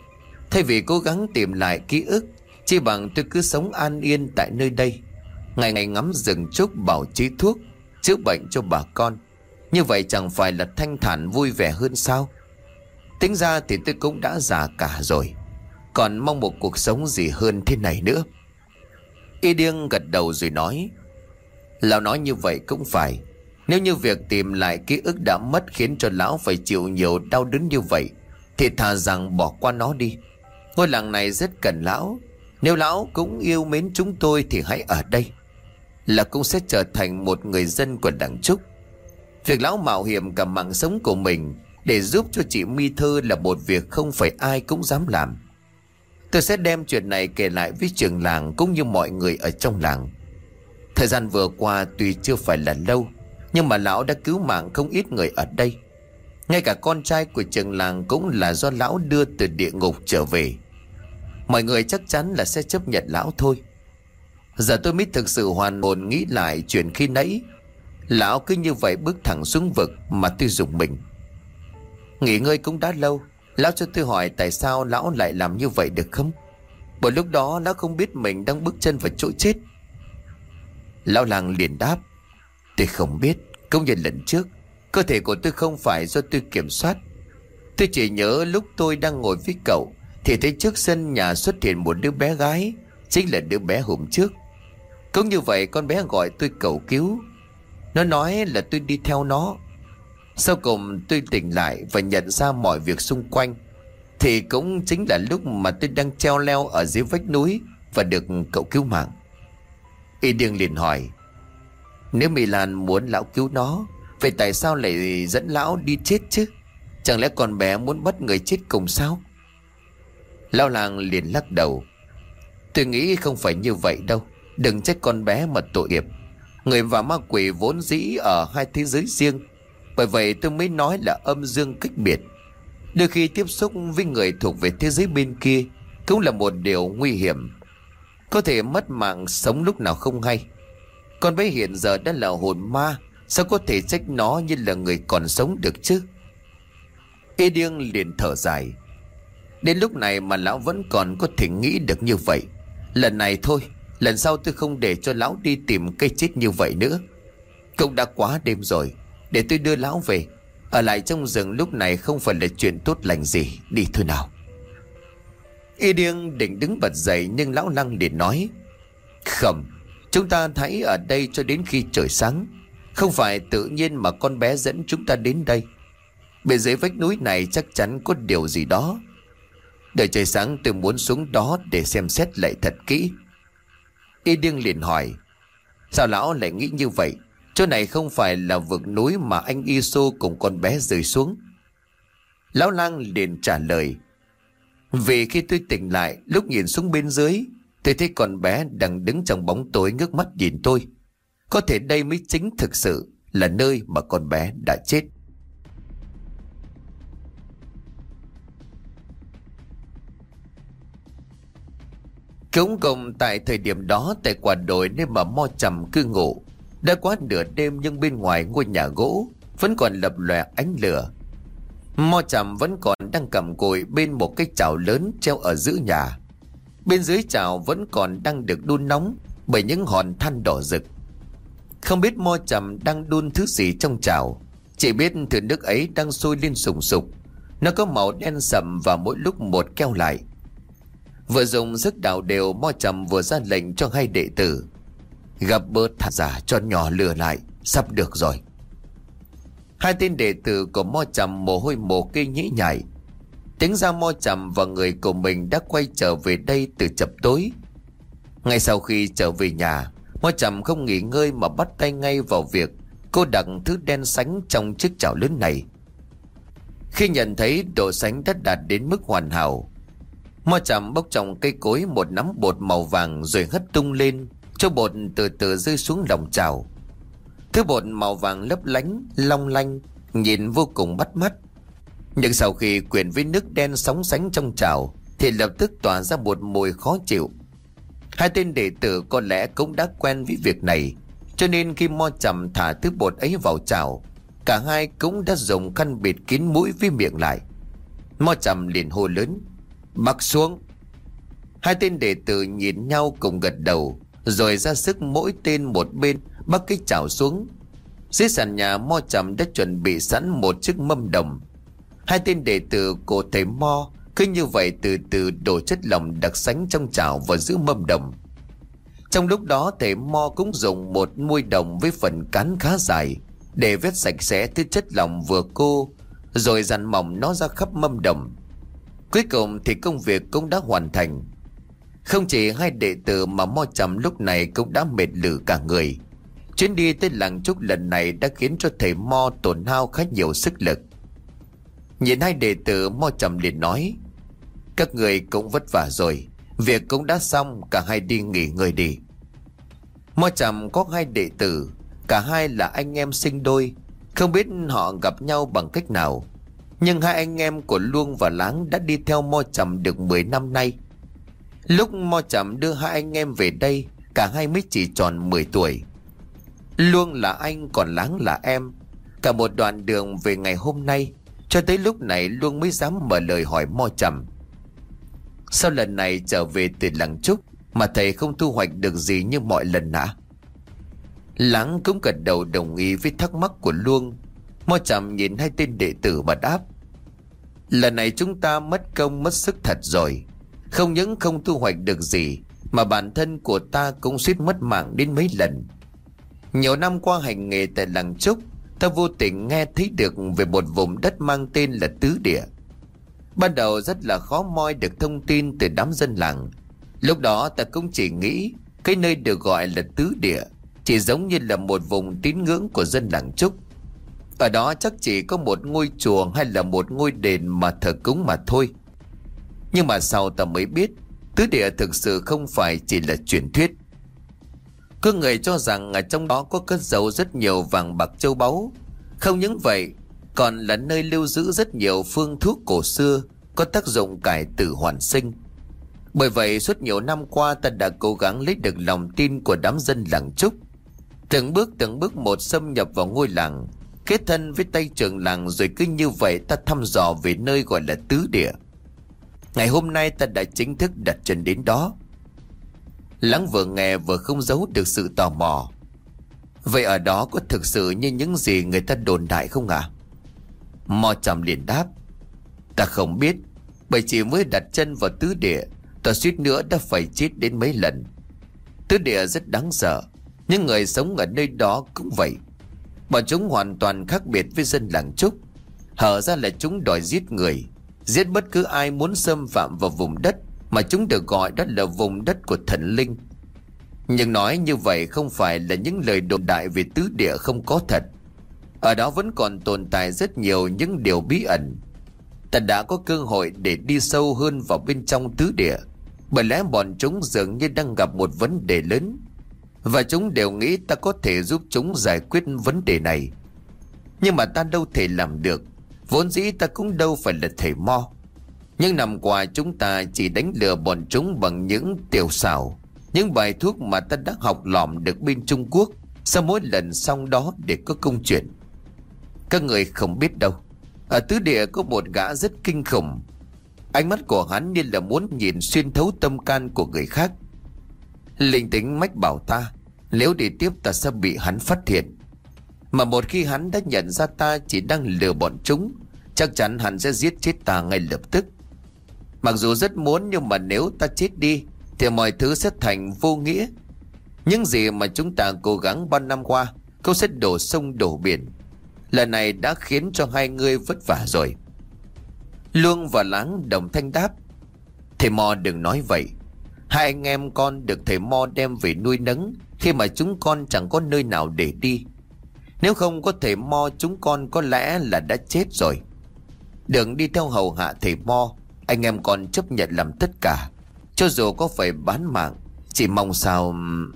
Thay vì cố gắng tìm lại ký ức, chi bằng tôi cứ sống an yên tại nơi đây, ngày ngày ngắm rừng trúc bảo chế thuốc, chữa bệnh cho bà con. Như vậy chẳng phải là thanh thản vui vẻ hơn sao? Tính ra thì tôi cũng đã già cả rồi, còn mong một cuộc sống gì hơn thế này nữa. Y Điêng gật đầu rồi nói: Lão nói như vậy cũng phải. Nếu như việc tìm lại ký ức đã mất khiến cho lão phải chịu nhiều đau đớn như vậy, thì thà rằng bỏ qua nó đi. Ngôi làng này rất cần lão. Nếu lão cũng yêu mến chúng tôi thì hãy ở đây, là cũng sẽ trở thành một người dân của làng Trúc. Việc lão mạo hiểm cả mạng sống của mình để giúp cho chị Mi Thơ là một việc không phải ai cũng dám làm. Tôi sẽ đem chuyện này kể lại với trưởng làng cũng như mọi người ở trong làng. Thời gian vừa qua tuy chưa phải là lâu, nhưng mà lão đã cứu mạng không ít người ở đây. Ngay cả con trai của trưởng làng cũng là do lão đưa từ địa ngục trở về. Mọi người chắc chắn là sẽ chấp nhận lão thôi. Giờ tôi mới thực sự hoàn hồn nghĩ lại chuyện khi nãy. Lão cứ như vậy bước thẳng xuống vực mà tôi rùng mình. Nghỉ ngơi cũng đã lâu, lão cho tôi hỏi tại sao lão lại làm như vậy được không? Bởi lúc đó lão không biết mình đang bước chân vào chỗ chết. Lão làng liền đáp: Tôi không biết. Cũng như lần trước, cơ thể của tôi không phải do tôi kiểm soát. Tôi chỉ nhớ lúc tôi đang ngồi với cậu thì thấy trước sân nhà xuất hiện một đứa bé gái, chính là đứa bé hôm trước. Cũng như vậy con bé gọi tôi cầu cứu. Nó nói là tôi đi theo nó. Sau cùng tôi tỉnh lại và nhận ra mọi việc xung quanh thì cũng chính là lúc mà tôi đang treo leo ở dưới vách núi và được cậu cứu mạng. Y Điêng liền hỏi: Nếu Mỹ Lan muốn lão cứu nó, vậy tại sao lại dẫn lão đi chết chứ? Chẳng lẽ con bé muốn bắt người chết cùng sao? Lão làng liền lắc đầu: Tôi nghĩ không phải như vậy đâu. Đừng trách con bé mà tội nghiệp. Người và ma quỷ vốn dĩ ở hai thế giới riêng. Bởi vậy tôi mới nói là âm dương cách biệt. Đôi khi tiếp xúc với người thuộc về thế giới bên kia cũng là một điều nguy hiểm, có thể mất mạng sống lúc nào không hay. Con bé hiện giờ đã là hồn ma, sao có thể trách nó như là người còn sống được chứ? Y Điêng liền thở dài: Đến lúc này mà lão vẫn còn có thể nghĩ được như vậy. Lần này thôi, lần sau tôi không để cho lão đi tìm cây chết như vậy nữa. Cũng đã quá đêm rồi, để tôi đưa lão về. Ở lại trong rừng lúc này không phải là chuyện tốt lành gì. Đi thôi nào. Y Điêng định đứng bật dậy, nhưng lão lăng liền nói: Không, chúng ta hãy ở đây cho đến khi trời sáng. Không phải tự nhiên mà con bé dẫn chúng ta đến đây. Bên dưới vách núi này chắc chắn có điều gì đó. Đợi trời sáng tôi muốn xuống đó để xem xét lại thật kỹ. Y Điêng liền hỏi: Sao lão lại nghĩ như vậy? Chỗ này không phải là vực núi mà anh Y Sô cùng con bé rơi xuống. Lão lang liền trả lời: Vì khi tôi tỉnh lại, lúc nhìn xuống bên dưới, tôi thấy con bé đang đứng trong bóng tối ngước mắt nhìn tôi. Có thể đây mới chính thực sự là nơi mà con bé đã chết. Cũng cùng tại thời điểm đó, tại quả đồi nơi mà Mo Trầm cư ngụ, đã quá nửa đêm nhưng bên ngoài ngôi nhà gỗ vẫn còn lập lòe ánh lửa. Mo Trầm vẫn còn đang cầm cùi bên một cái chảo lớn treo ở giữa nhà. Bên dưới chảo vẫn còn đang được đun nóng bởi những hòn than đỏ rực. Không biết Mo Trầm đang đun thứ gì trong chảo, chỉ biết thứ nước ấy đang sôi lên sùng sục. Nó có màu đen sậm và mỗi lúc một keo lại. Vừa dùng sức đảo đều, Mo Trầm vừa ra lệnh cho hai đệ tử: Gặp bớt thả giả cho nhỏ lửa lại, sắp được rồi. Hai tên đệ tử của Mo Trầm mồ hôi mồ kê nhễ nhại. Tính ra Mo Trầm và người của mình đã quay trở về đây từ chập tối. Ngay sau khi trở về nhà, Mo Trầm không nghỉ ngơi mà bắt tay ngay vào việc cô đặt thứ đen sánh trong chiếc chảo lớn này. Khi nhận thấy độ sánh đã đạt đến mức hoàn hảo, Mo Trầm bốc trong cây cối một nắm bột màu vàng rồi hất tung lên, cho bột từ từ rơi xuống lòng chảo. Thứ bột màu vàng lấp lánh, long lanh, nhìn vô cùng bắt mắt. Nhưng sau khi quyện với nước đen sóng sánh trong chảo thì lập tức tỏa ra một mùi khó chịu. Hai tên đệ tử có lẽ cũng đã quen với việc này, cho nên khi Mo Trầm thả thứ bột ấy vào chảo, cả hai cũng đã dùng khăn bịt kín mũi với miệng lại. Mo Trầm liền hô lớn: Bắc xuống. Hai tên đệ tử nhìn nhau cùng gật đầu, rồi ra sức mỗi tên một bên bắc cái chảo xuống. Dưới sàn nhà, Mo Trầm đã chuẩn bị sẵn một chiếc mâm đồng. Hai tên đệ tử của thầy Mo cứ như vậy từ từ đổ chất lỏng đặc sánh trong chảo vào giữa mâm đồng. Trong lúc đó, thầy Mo cũng dùng một muôi đồng với phần cán khá dài để vét sạch sẽ thứ chất lỏng vừa cô, rồi dàn mỏng nó ra khắp mâm đồng. Cuối cùng thì công việc cũng đã hoàn thành. Không chỉ hai đệ tử mà Mo Trầm lúc này cũng đã mệt lử cả người. Chuyến đi tới làng Trúc lần này đã khiến cho thầy Mo tổn hao khá nhiều sức lực. Nhìn hai đệ tử, Mo Trầm liền nói: các người cũng vất vả rồi, việc cũng đã xong, cả hai đi nghỉ ngơi đi. Mo Trầm có hai đệ tử, cả hai là anh em sinh đôi. Không biết họ gặp nhau bằng cách nào, nhưng hai anh em của Luông và Láng đã đi theo Mo Trầm được mười năm nay. Lúc Mo Trầm đưa hai anh em về đây, cả hai mới chỉ tròn mười tuổi. Luông là anh, còn Láng là em. Cả một đoạn đường về ngày hôm nay, cho tới lúc này Luông mới dám mở lời hỏi Mo Trầm: sao lần này trở về từ làng Trúc mà thầy không thu hoạch được gì như mọi lần hả? Láng cũng gật đầu đồng ý với thắc mắc của Luông. Mo Trầm nhìn hai tên đệ tử và đáp: lần này chúng ta mất công mất sức thật rồi. Không những không thu hoạch được gì, mà bản thân của ta cũng suýt mất mạng đến mấy lần. Nhiều năm qua hành nghề tại làng Trúc, ta vô tình nghe thấy được về một vùng đất mang tên là Tứ Địa. Ban đầu rất là khó moi được thông tin từ đám dân làng. Lúc đó ta cũng chỉ nghĩ cái nơi được gọi là Tứ Địa chỉ giống như là một vùng tín ngưỡng của dân làng Trúc. Ở đó chắc chỉ có một ngôi chùa hay là một ngôi đền mà thờ cúng mà thôi. Nhưng mà sau ta mới biết, Tứ Địa thực sự không phải chỉ là truyền thuyết. Có người cho rằng ở trong đó có cất giấu rất nhiều vàng bạc châu báu. Không những vậy, còn là nơi lưu giữ rất nhiều phương thuốc cổ xưa có tác dụng cải tử hoàn sinh. Bởi vậy suốt nhiều năm qua, ta đã cố gắng lấy được lòng tin của đám dân làng Trúc, từng bước từng bước một xâm nhập vào ngôi làng, kết thân với tay trưởng làng, rồi cứ như vậy ta thăm dò về nơi gọi là Tứ Địa. Ngày hôm nay ta đã chính thức đặt chân đến đó. Láng vừa nghe vừa không giấu được sự tò mò: vậy ở đó có thực sự như những gì người ta đồn đại không ạ? À? Mo Trầm liền đáp: ta không biết, bởi chỉ mới đặt chân vào Tứ Địa, ta suýt nữa đã phải chết đến mấy lần. Tứ Địa rất đáng sợ, nhưng người sống ở nơi đó cũng vậy. Bọn chúng hoàn toàn khác biệt với dân làng Trúc. Hở ra là chúng đòi giết người, giết bất cứ ai muốn xâm phạm vào vùng đất mà chúng được gọi đó là vùng đất của thần linh. Nhưng nói như vậy không phải là những lời đồn đại về Tứ Địa không có thật. Ở đó vẫn còn tồn tại rất nhiều những điều bí ẩn. Ta đã có cơ hội để đi sâu hơn vào bên trong Tứ Địa, bởi lẽ bọn chúng dường như đang gặp một vấn đề lớn, và chúng đều nghĩ ta có thể giúp chúng giải quyết vấn đề này. Nhưng mà ta đâu thể làm được, vốn dĩ ta cũng đâu phải là thầy Mo. Nhưng năm qua chúng ta chỉ đánh lừa bọn chúng bằng những tiểu xảo, những bài thuốc mà ta đã học lỏm được bên Trung Quốc sau mỗi lần xong đó để có công chuyện. Các người không biết đâu, ở Tứ Địa có một gã rất kinh khủng. Ánh mắt của hắn như là muốn nhìn xuyên thấu tâm can của người khác. Linh tính mách bảo ta, nếu đi tiếp ta sẽ bị hắn phát hiện. Mà một khi hắn đã nhận ra ta chỉ đang lừa bọn chúng, chắc chắn hắn sẽ giết chết ta ngay lập tức. Mặc dù rất muốn, nhưng mà nếu ta chết đi thì mọi thứ sẽ thành vô nghĩa. Những gì mà chúng ta cố gắng bao năm qua cũng sẽ đổ sông đổ biển. Lần này đã khiến cho hai người vất vả rồi. Luông và Láng đồng thanh đáp: thầy Mo đừng nói vậy. Hai anh em con được thầy Mo đem về nuôi nấng khi mà chúng con chẳng có nơi nào để đi. Nếu không có thầy Mo, chúng con có lẽ là đã chết rồi. Đừng đi theo hầu hạ thầy Mo, anh em con chấp nhận làm tất cả, cho dù có phải bán mạng. Chỉ mong sao...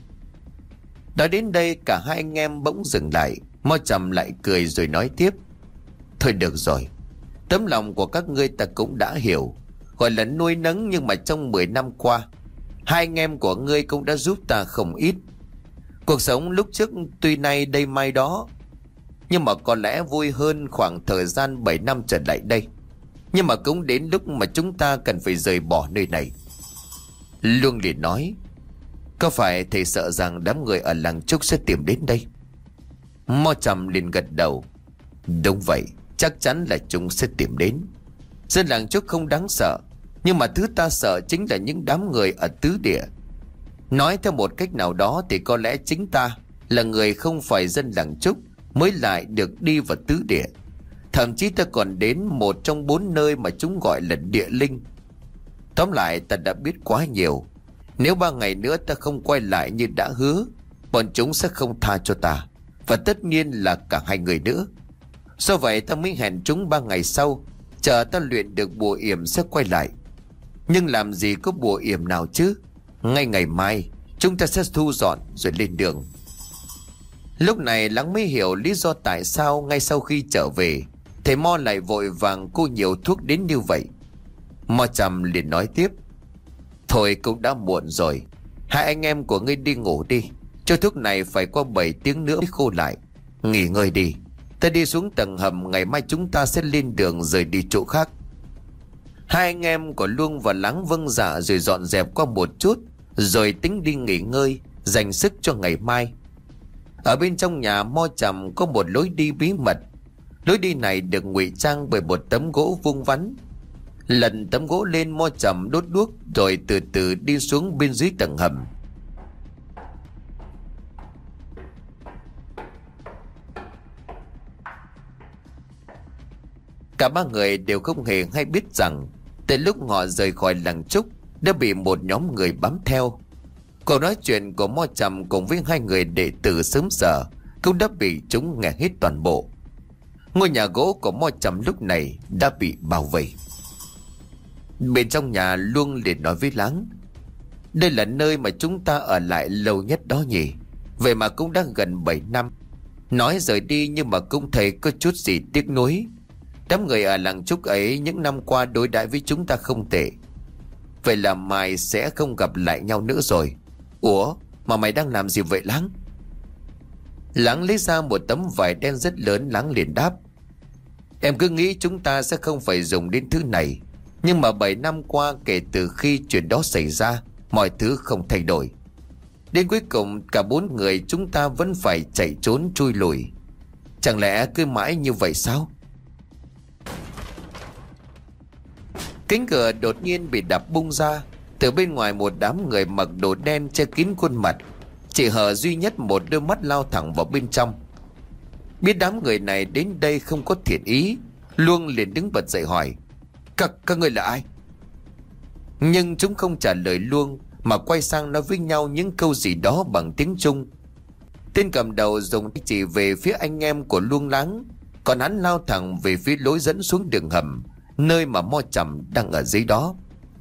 Nói đến đây cả hai anh em bỗng dừng lại. Mo Trầm lại cười rồi nói tiếp: thôi được rồi, tấm lòng của các ngươi ta cũng đã hiểu. Gọi là nuôi nấng, nhưng mà trong mười năm qua, hai anh em của ngươi cũng đã giúp ta không ít. Cuộc sống lúc trước tuy nay đây mai đó, nhưng mà có lẽ vui hơn khoảng thời gian bảy năm trở lại đây. Nhưng mà cũng đến lúc mà chúng ta cần phải rời bỏ nơi này. Luông liền nói: Có phải thầy sợ rằng đám người ở làng Trúc sẽ tìm đến đây? Mo Trầm liền gật đầu: Đúng vậy, chắc chắn là chúng sẽ tìm đến. Dân làng Trúc không đáng sợ, nhưng mà thứ ta sợ chính là những đám người ở tứ địa. Nói theo một cách nào đó thì có lẽ chính ta là người không phải dân làng Trúc mới lại được đi vào tứ địa. Thậm chí ta còn đến một trong bốn nơi mà chúng gọi là địa linh. Tóm lại, ta đã biết quá nhiều. Nếu ba ngày nữa ta không quay lại như đã hứa, bọn chúng sẽ không tha cho ta, và tất nhiên là cả hai người nữa. Do vậy ta mới hẹn chúng ba ngày sau, chờ ta luyện được bùa yểm sẽ quay lại. Nhưng làm gì có bùa yểm nào chứ? Ngay ngày mai chúng ta sẽ thu dọn rồi lên đường. Lúc này Lắng mới hiểu lý do tại sao ngay sau khi trở về, thầy Mo lại vội vàng cô nhiều thuốc đến như vậy. Mo Trầm liền nói tiếp: Thôi cũng đã muộn rồi, hai anh em của ngươi đi ngủ đi. Cho thuốc này phải qua bảy tiếng nữa mới khô lại. Nghỉ ngơi đi, ta đi xuống tầng hầm, ngày mai chúng ta sẽ lên đường rời đi chỗ khác. Hai anh em của Luông và Lắng vâng dạ rồi dọn dẹp qua một chút, rồi tính đi nghỉ ngơi, dành sức cho ngày mai. Ở bên trong nhà Mo Trầm có một lối đi bí mật. Lối đi này được ngụy trang bởi một tấm gỗ vuông vắn. Lần tấm gỗ lên, Mo Trầm đốt đuốc rồi từ từ đi xuống bên dưới tầng hầm. Cả ba người đều không hề hay biết rằng từ lúc họ rời khỏi làng Trúc đã bị một nhóm người bám theo. Cuộc nói chuyện của Mo Trầm cùng với hai người đệ tử sớm giờ cũng đã bị chúng nghe hết toàn bộ. Ngôi nhà gỗ của Mo Trầm lúc này đã bị bao vây. Bên trong nhà, Luông liền nói với Lắng: Đây là nơi mà chúng ta ở lại lâu nhất đó nhỉ? Vậy mà cũng đã gần bảy năm. Nói rời đi nhưng mà cũng thấy có chút gì tiếc nuối. Đám người ở làng Trúc ấy những năm qua đối đãi với chúng ta không tệ. Vậy là mai sẽ không gặp lại nhau nữa rồi. Ủa mà mày đang làm gì vậy Lắng? Lắng lấy ra một tấm vải đen rất lớn. Lắng liền đáp: Em cứ nghĩ chúng ta sẽ không phải dùng đến thứ này, nhưng mà bảy năm qua kể từ khi chuyện đó xảy ra, mọi thứ không thay đổi. Đến cuối cùng cả bốn người chúng ta vẫn phải chạy trốn chui lùi. Chẳng lẽ cứ mãi như vậy sao? Cánh cửa đột nhiên bị đập bung ra. Từ bên ngoài một đám người mặc đồ đen che kín khuôn mặt, chỉ hở duy nhất một đôi mắt lao thẳng vào bên trong. Biết đám người này đến đây không có thiện ý, Luông liền đứng bật dậy hỏi: Các, các người là ai? Nhưng chúng không trả lời Luông, mà quay sang nói với nhau những câu gì đó bằng tiếng Trung. Tên cầm đầu dùng chỉ về phía anh em của Luông Lắng, còn hắn lao thẳng về phía lối dẫn xuống đường hầm, nơi mà Mo Trầm đang ở dưới đó.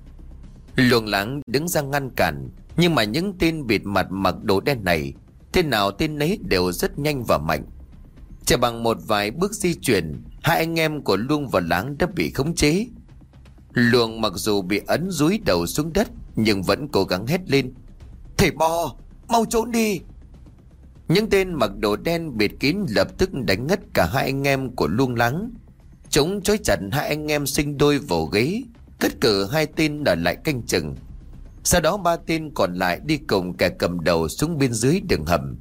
Luông Lắng đứng ra ngăn cản, nhưng mà những tên bịt mặt mặc đồ đen này, tên nào tên nấy đều rất nhanh và mạnh. Chỉ bằng một vài bước di chuyển, hai anh em của Luông và Lắng đã bị khống chế. Luông mặc dù bị ấn dúi đầu xuống đất, nhưng vẫn cố gắng hét lên: Thầy Mo, mau trốn đi! Những tên mặc đồ đen bịt kín lập tức đánh ngất cả hai anh em của Luông Lắng. Chúng trói chặt hai anh em sinh đôi vào ghế, cất cử hai tên ở lại canh chừng. Sau đó ba tên còn lại đi cùng kẻ cầm đầu xuống bên dưới đường hầm.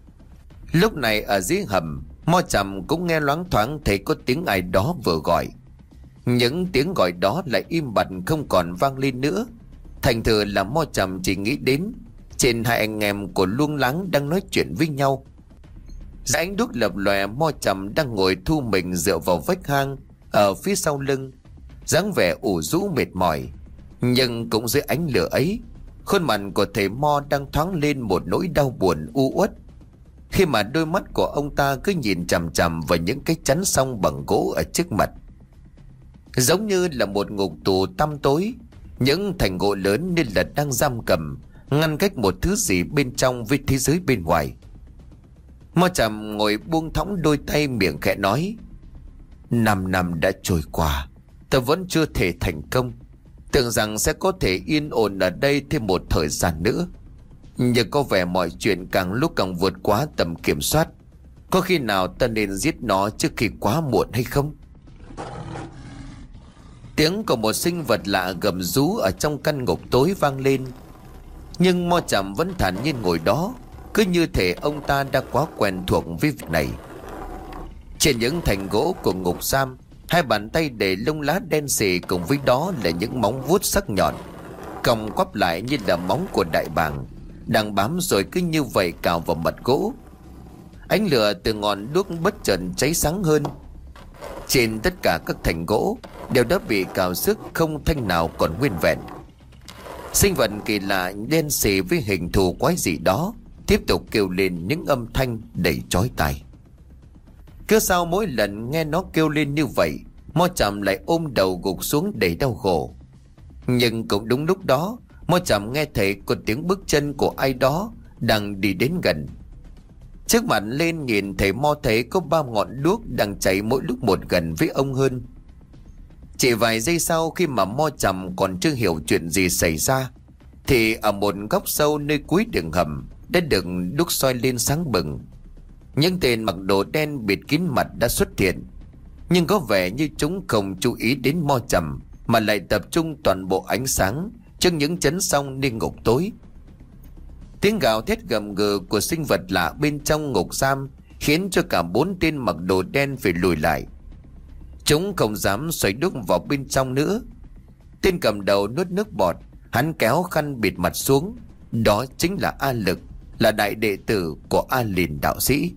Lúc này ở dưới hầm, Mo Trầm cũng nghe loáng thoáng thấy có tiếng ai đó vừa gọi. Những tiếng gọi đó lại im bặt không còn vang lên nữa. Thành thử là Mo Trầm chỉ nghĩ đến trên hai anh em của Luông Lắng đang nói chuyện với nhau. Dưới ánh đuốc lập lòe, Mo Trầm đang ngồi thu mình dựa vào vách hang ở phía sau lưng, dáng vẻ ủ rũ mệt mỏi. Nhưng cũng dưới ánh lửa ấy, khuôn mặt của thầy Mo đang thoáng lên một nỗi đau buồn u uất, khi mà đôi mắt của ông ta cứ nhìn chằm chằm vào những cái chắn song bằng gỗ ở trước mặt. Giống như là một ngục tù tăm tối, những thành gỗ lớn nên là đang giam cầm, ngăn cách một thứ gì bên trong với thế giới bên ngoài. Mo Trầm ngồi buông thõng đôi tay, miệng khẽ nói: Năm năm đã trôi qua, ta vẫn chưa thể thành công. Tưởng rằng sẽ có thể yên ổn ở đây thêm một thời gian nữa, nhưng có vẻ mọi chuyện càng lúc càng vượt quá tầm kiểm soát. Có khi nào ta nên giết nó trước khi quá muộn hay không? Tiếng của một sinh vật lạ gầm rú ở trong căn ngục tối vang lên. Nhưng Mo Trầm vẫn thản nhiên ngồi đó, cứ như thể ông ta đã quá quen thuộc với việc này. Trên những thành gỗ của ngục giam, hai bàn tay để lông lá đen xì, cùng với đó là những móng vuốt sắc nhọn còng quắp lại như là móng của đại bàng, đang bám rồi cứ như vậy cào vào mặt gỗ. Ánh lửa từ ngọn đuốc bất chợt cháy sáng hơn. Trên tất cả các thành gỗ đều đã bị cào xước, không thanh nào còn nguyên vẹn. Sinh vật kỳ lạ đen xì với hình thù quái dị đó tiếp tục kêu lên những âm thanh đầy chói tai. Cứ sau mỗi lần nghe nó kêu lên như vậy, Mo Trầm lại ôm đầu gục xuống đầy đau khổ. Nhưng cũng đúng lúc đó, Mo Trầm nghe thấy có tiếng bước chân của ai đó đang đi đến gần. Trước mặt lên nhìn thấy Mo thấy có ba ngọn đuốc đang cháy mỗi lúc một gần với ông hơn. Chỉ vài giây sau, khi mà Mo Trầm còn chưa hiểu chuyện gì xảy ra, thì ở một góc sâu nơi cuối đường hầm đã được đuốc soi lên sáng bừng. Những tên mặc đồ đen bịt kín mặt đã xuất hiện, nhưng có vẻ như chúng không chú ý đến Mo Trầm, mà lại tập trung toàn bộ ánh sáng trước những chấn song nên ngục tối. Tiếng gào thét gầm gừ của sinh vật lạ bên trong ngục giam khiến cho cả bốn tên mặc đồ đen phải lùi lại. Chúng không dám xoay đuốc vào bên trong nữa. Tên cầm đầu nuốt nước bọt, hắn kéo khăn bịt mặt xuống. Đó chính là A Lực, là đại đệ tử của A Lìn đạo sĩ.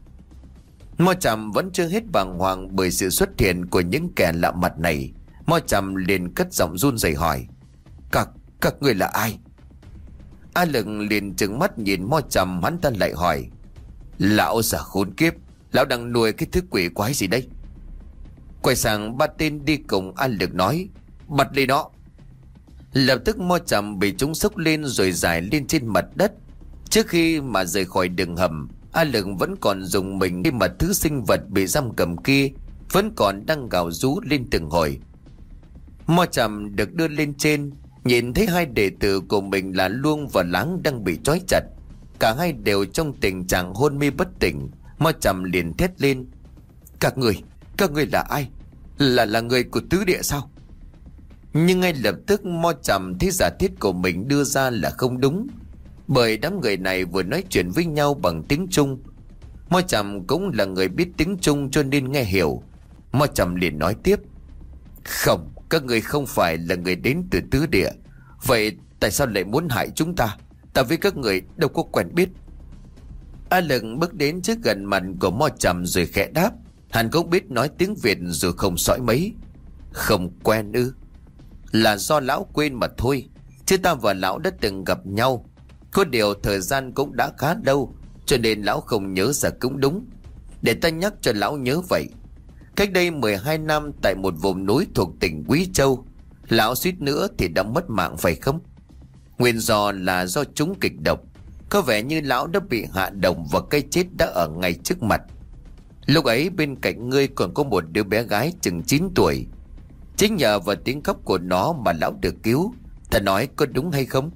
Mo Trầm vẫn chưa hết bàng hoàng bởi sự xuất hiện của những kẻ lạ mặt này. Mo Trầm liền cất giọng run rẩy hỏi: Các, các người là ai? A Lực liền trừng mắt nhìn Mo Trầm, hắn ta lại hỏi: Lão già khốn kiếp, lão đang nuôi cái thứ quỷ quái gì đây? Quay sang ba tên đi cùng A Lực nói: Bật lên nó. Lập tức Mo Trầm bị chúng xốc lên rồi giải lên trên mặt đất. Trước khi mà rời khỏi đường hầm, A Lực vẫn còn dùng mình khi mà thứ sinh vật bị giam cầm kia vẫn còn đang gào rú lên từng hồi. Mo Trầm được đưa lên trên, nhìn thấy hai đệ tử của mình là Luông và Láng đang bị trói chặt. Cả hai đều trong tình trạng hôn mê bất tỉnh. Mo Trầm liền thét lên: Các người, các người là ai? Là là người của tứ địa sao? Nhưng ngay lập tức Mo Trầm thấy giả thiết của mình đưa ra là không đúng, bởi đám người này vừa nói chuyện với nhau bằng tiếng Trung. Mo Trầm cũng là người biết tiếng Trung cho nên nghe hiểu. Mo Trầm liền nói tiếp: Không, các người không phải là người đến từ tứ địa. Vậy tại sao lại muốn hại chúng ta? Ta với các người đâu có quen biết. A Lực bước đến trước gần mặt của Mo Trầm rồi khẽ đáp. Hắn cũng biết nói tiếng Việt rồi không sõi mấy. Không quen ư? Là do lão quên mà thôi, chứ ta và lão đã từng gặp nhau. Có điều thời gian cũng đã khá lâu, cho nên lão không nhớ ra cũng đúng. Để ta nhắc cho lão nhớ vậy. Cách đây mười hai năm, tại một vùng núi thuộc tỉnh Quý Châu, lão suýt nữa thì đã mất mạng phải không? Nguyên do là do trúng kịch độc. Có vẻ như lão đã bị hạ độc và cái chết đã ở ngay trước mặt. Lúc ấy bên cạnh ngươi còn có một đứa bé gái chừng chín tuổi. Chính nhờ vào tiếng khóc của nó mà lão được cứu. Ta nói có đúng hay không?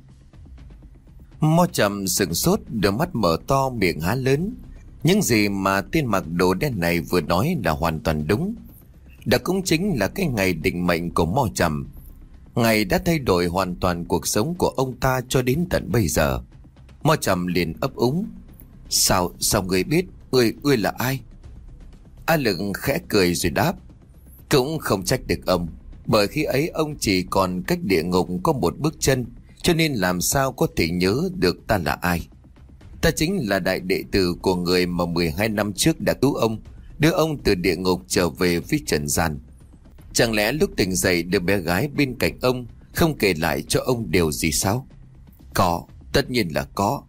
Mo Trầm sửng sốt, đôi mắt mở to, miệng há lớn. Những gì mà tên mặc đồ đen này vừa nói là hoàn toàn đúng. Đó cũng chính là cái ngày định mệnh của Mo Trầm. Ngày đã thay đổi hoàn toàn cuộc sống của ông ta cho đến tận bây giờ. Mo Trầm liền ấp úng: Sao, sao ngươi biết? Ngươi, ngươi là ai? A Lực khẽ cười rồi đáp: Cũng không trách được ông, bởi khi ấy ông chỉ còn cách địa ngục có một bước chân, cho nên làm sao có thể nhớ được ta là ai. Ta chính là đại đệ tử của người mà mười hai năm trước đã cứu ông, đưa ông từ địa ngục trở về với trần gian. Chẳng lẽ lúc tỉnh dậy đứa bé gái bên cạnh ông không kể lại cho ông điều gì sao? Có, tất nhiên là có.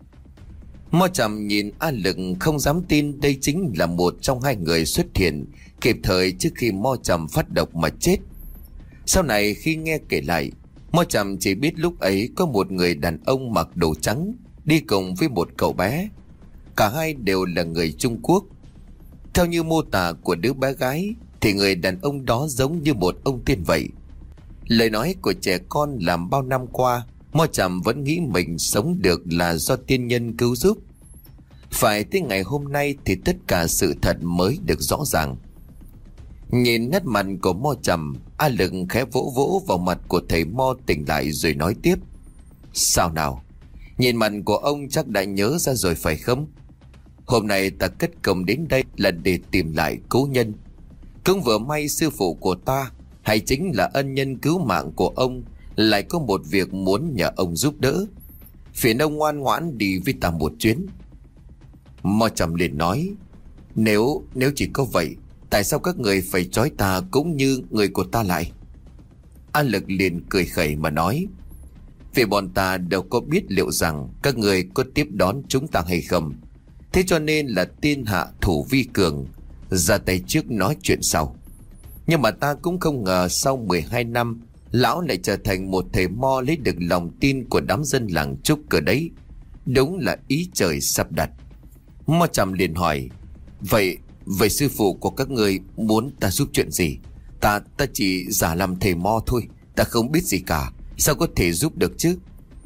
Mo Trầm nhìn A Lực không dám tin đây chính là một trong hai người xuất hiện kịp thời trước khi Mo Trầm phát độc mà chết. Sau này khi nghe kể lại, Mo Trầm chỉ biết lúc ấy có một người đàn ông mặc đồ trắng đi cùng với một cậu bé. Cả hai đều là người Trung Quốc. Theo như mô tả của đứa bé gái thì người đàn ông đó giống như một ông tiên vậy. Lời nói của trẻ con làm bao năm qua, Mo Trầm vẫn nghĩ mình sống được là do tiên nhân cứu giúp. Phải tới ngày hôm nay thì tất cả sự thật mới được rõ ràng. Nhìn nét mặt của Mo Trầm, A Lực khẽ vỗ vỗ vào mặt của thầy Mo tỉnh lại rồi nói tiếp. Sao nào? Nhìn mặt của ông chắc đã nhớ ra rồi phải không? Hôm nay ta cất công đến đây là để tìm lại cố nhân. Cũng vừa may sư phụ của ta, hay chính là ân nhân cứu mạng của ông, lại có một việc muốn nhờ ông giúp đỡ. Phiền ông ngoan ngoãn đi với ta một chuyến. Mo Trầm liền nói. Nếu nếu chỉ có vậy, tại sao các người phải trói ta cũng như người của ta lại? A Lực liền cười khẩy mà nói. Vì bọn ta đâu có biết liệu rằng các người có tiếp đón chúng ta hay không. Thế cho nên là tiên hạ thủ vi cường, ra tay trước nói chuyện sau. Nhưng mà ta cũng không ngờ sau mười hai năm, lão lại trở thành một thầy Mo lấy được lòng tin của đám dân làng Trúc Cơ đấy. Đúng là ý trời sắp đặt. Mo Trầm liền hỏi. Vậy, vậy sư phụ của các người muốn ta giúp chuyện gì? Ta, ta chỉ giả làm thầy Mo thôi, ta không biết gì cả, sao có thể giúp được chứ?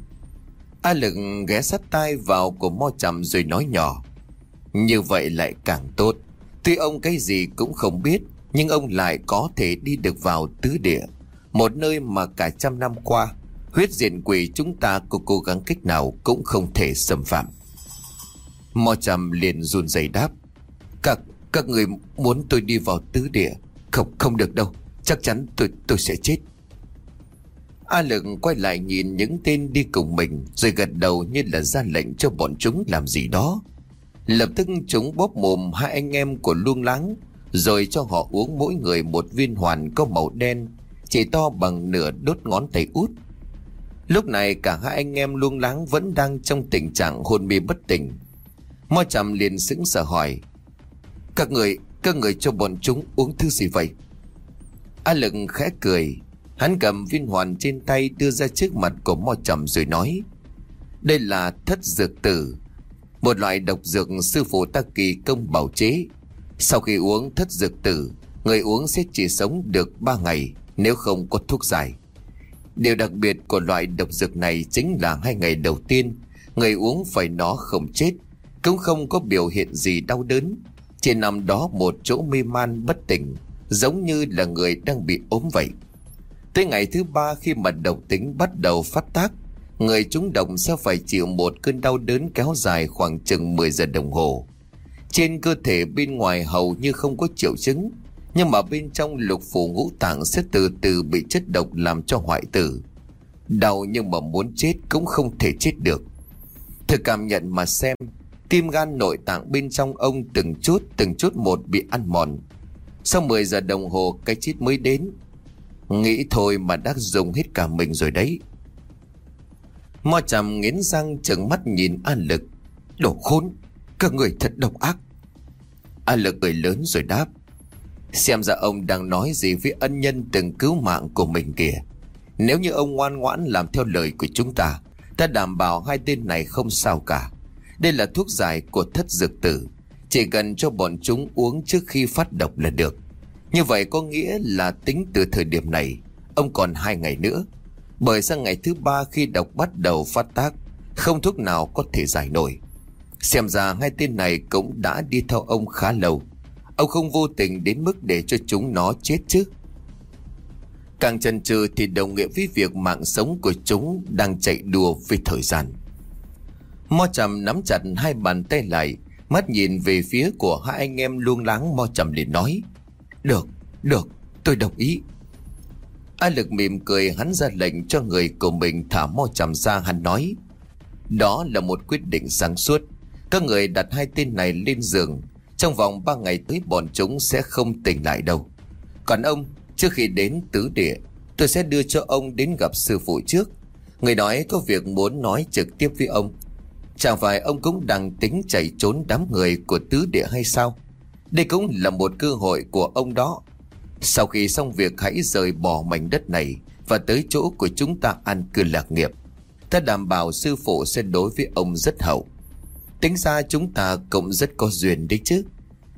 A Lực ghé sát tai vào của Mo Trầm rồi nói nhỏ. Như vậy lại càng tốt. Tuy ông cái gì cũng không biết, nhưng ông lại có thể đi được vào tứ địa, một nơi mà cả trăm năm qua huyết diện quỷ chúng ta có cố gắng cách nào cũng không thể xâm phạm. Mo Trầm liền run rẩy đáp. Các, các người muốn tôi đi vào tứ địa? Không, không được đâu, chắc chắn tôi, tôi sẽ chết. A Lực quay lại nhìn những tên đi cùng mình rồi gật đầu như là ra lệnh cho bọn chúng làm gì đó. Lập tức chúng bóp mồm hai anh em của Luông Láng, rồi cho họ uống mỗi người một viên hoàn có màu đen, chỉ to bằng nửa đốt ngón tay út. Lúc này cả hai anh em Luông Láng vẫn đang trong tình trạng hôn mê bất tỉnh. Mo Trầm liền sững sờ hỏi. Các người, các người cho bọn chúng uống thứ gì vậy? A Lực khẽ cười. Hắn cầm viên hoàn trên tay đưa ra trước mặt của Mo Trầm rồi nói. Đây là thất dược tử, một loại độc dược sư phụ ta kỳ công bào chế. Sau khi uống thất dược tử, người uống sẽ chỉ sống được ba ngày nếu không có thuốc giải. Điều đặc biệt của loại độc dược này chính là hai ngày đầu tiên người uống phải nó không chết, cũng không có biểu hiện gì đau đớn, chỉ nằm đó một chỗ mê man bất tỉnh, giống như là người đang bị ốm vậy. Tới ngày thứ ba khi mà độc tính bắt đầu phát tác, người trúng độc sẽ phải chịu một cơn đau đớn kéo dài khoảng chừng mười giờ đồng hồ. Trên cơ thể bên ngoài hầu như không có triệu chứng, nhưng mà bên trong lục phủ ngũ tạng sẽ từ từ bị chất độc làm cho hoại tử. Đau nhưng mà muốn chết cũng không thể chết được. Thử cảm nhận mà xem, tim gan nội tạng bên trong ông từng chút từng chút một bị ăn mòn. Sau mười giờ đồng hồ cái chết mới đến. Nghĩ thôi mà đã dùng hết cả mình rồi đấy. Mo Trầm nghiến răng trợn mắt nhìn A Lực. Đồ khốn, các người thật độc ác. A Lực cười lớn rồi đáp. Xem ra ông đang nói gì với ân nhân từng cứu mạng của mình kìa. Nếu như ông ngoan ngoãn làm theo lời của chúng ta, ta đảm bảo hai tên này không sao cả. Đây là thuốc giải của thất dược tử, chỉ cần cho bọn chúng uống trước khi phát độc là được. Như vậy có nghĩa là tính từ thời điểm này, ông còn hai ngày nữa. Bởi sang ngày thứ ba khi độc bắt đầu phát tác, không thuốc nào có thể giải nổi. Xem ra hai tên này cũng đã đi theo ông khá lâu. Ông không vô tình đến mức để cho chúng nó chết chứ? Càng chần chừ thì đồng nghĩa với việc mạng sống của chúng đang chạy đua với thời gian. Mo Trầm nắm chặt hai bàn tay lại, mắt nhìn về phía của hai anh em Luông Láng. Mo Trầm liền nói. Được, được, tôi đồng ý. A Lực mỉm cười, hắn ra lệnh cho người của mình thả Mo Trầm ra. Hắn nói. Đó là một quyết định sáng suốt. Các người đặt hai tên này lên giường. Trong vòng ba ngày tới bọn chúng sẽ không tỉnh lại đâu. Còn ông, trước khi đến tứ địa, tôi sẽ đưa cho ông đến gặp sư phụ trước. Người nói có việc muốn nói trực tiếp với ông. Chẳng phải ông cũng đang tính chạy trốn đám người của tứ địa hay sao? Đây cũng là một cơ hội của ông đó. Sau khi xong việc hãy rời bỏ mảnh đất này và tới chỗ của chúng ta an cư lạc nghiệp. Ta đảm bảo sư phụ sẽ đối với ông rất hậu. Tính ra chúng ta cũng rất có duyên đấy chứ.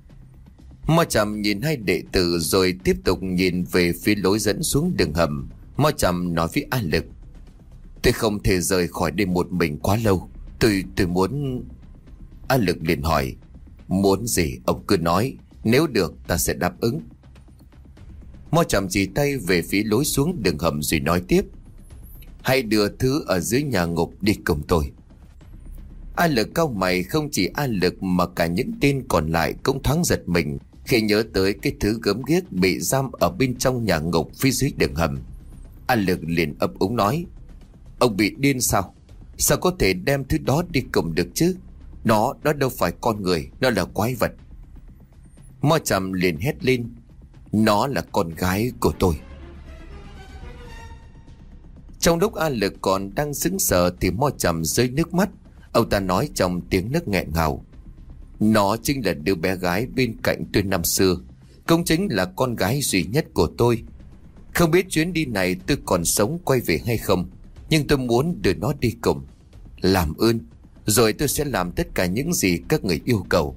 Mo Trầm nhìn hai đệ tử rồi tiếp tục nhìn về phía lối dẫn xuống đường hầm. Mo Trầm nói với A Lực. Tôi không thể rời khỏi đây một mình quá lâu. Tôi, tôi muốn... A Lực liền hỏi. Muốn gì ông cứ nói. Nếu được ta sẽ đáp ứng. Mo chậm chỉ tay về phía lối xuống đường hầm rồi nói tiếp: Hãy đưa thứ ở dưới nhà ngục đi cùng tôi. A Lực cau mày, không chỉ A Lực mà cả những tên còn lại cũng thoáng giật mình khi nhớ tới cái thứ gớm ghiếc bị giam ở bên trong nhà ngục phía dưới đường hầm. A Lực liền ấp úng nói: Ông bị điên sao? Sao có thể đem thứ đó đi cùng được chứ? Nó, nó đâu phải con người, nó là quái vật. Mo Trầm liền hét lên: Nó là con gái của tôi. Trong lúc A Lực còn đang sững sờ thì Mo Trầm rơi nước mắt. Ông ta nói trong tiếng nấc nghẹn ngào: Nó chính là đứa bé gái bên cạnh tôi năm xưa, cũng chính là con gái duy nhất của tôi. Không biết chuyến đi này tôi còn sống quay về hay không, nhưng tôi muốn đưa nó đi cùng. Làm ơn, rồi tôi sẽ làm tất cả những gì các người yêu cầu.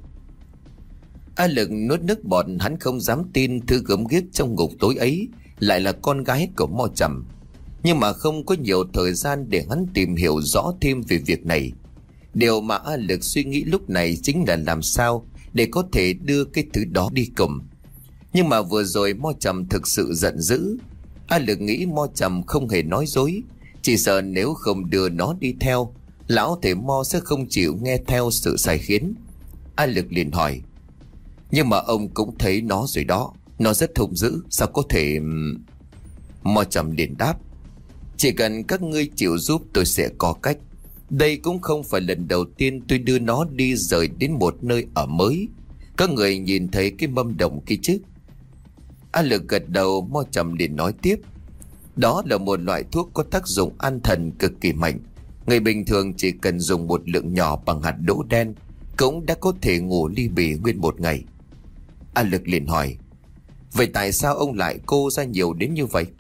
A Lực nuốt nước bọt, hắn không dám tin thứ gớm ghiếc trong ngục tối ấy lại là con gái của Mo Trầm. Nhưng mà không có nhiều thời gian để hắn tìm hiểu rõ thêm về việc này. Điều mà A Lực suy nghĩ lúc này chính là làm sao để có thể đưa cái thứ đó đi cùng. Nhưng mà vừa rồi Mo Trầm thực sự giận dữ. A Lực nghĩ Mo Trầm không hề nói dối, chỉ sợ nếu không đưa nó đi theo, lão thầy Mo sẽ không chịu nghe theo sự sai khiến. A Lực liền hỏi: Nhưng mà ông cũng thấy nó rồi đó, nó rất hung dữ, sao có thể... Mo Trầm liền đáp: Chỉ cần các ngươi chịu giúp tôi sẽ có cách. Đây cũng không phải lần đầu tiên tôi đưa nó đi rời đến một nơi ở mới. Các người nhìn thấy cái mâm đồng kia chứ? A Lực gật đầu. Mo Trầm liền nói tiếp: Đó là một loại thuốc có tác dụng an thần cực kỳ mạnh. Người bình thường chỉ cần dùng một lượng nhỏ bằng hạt đỗ đen cũng đã có thể ngủ ly bì nguyên một ngày. A Lực liền hỏi: Vậy tại sao ông lại cô ra nhiều đến như vậy?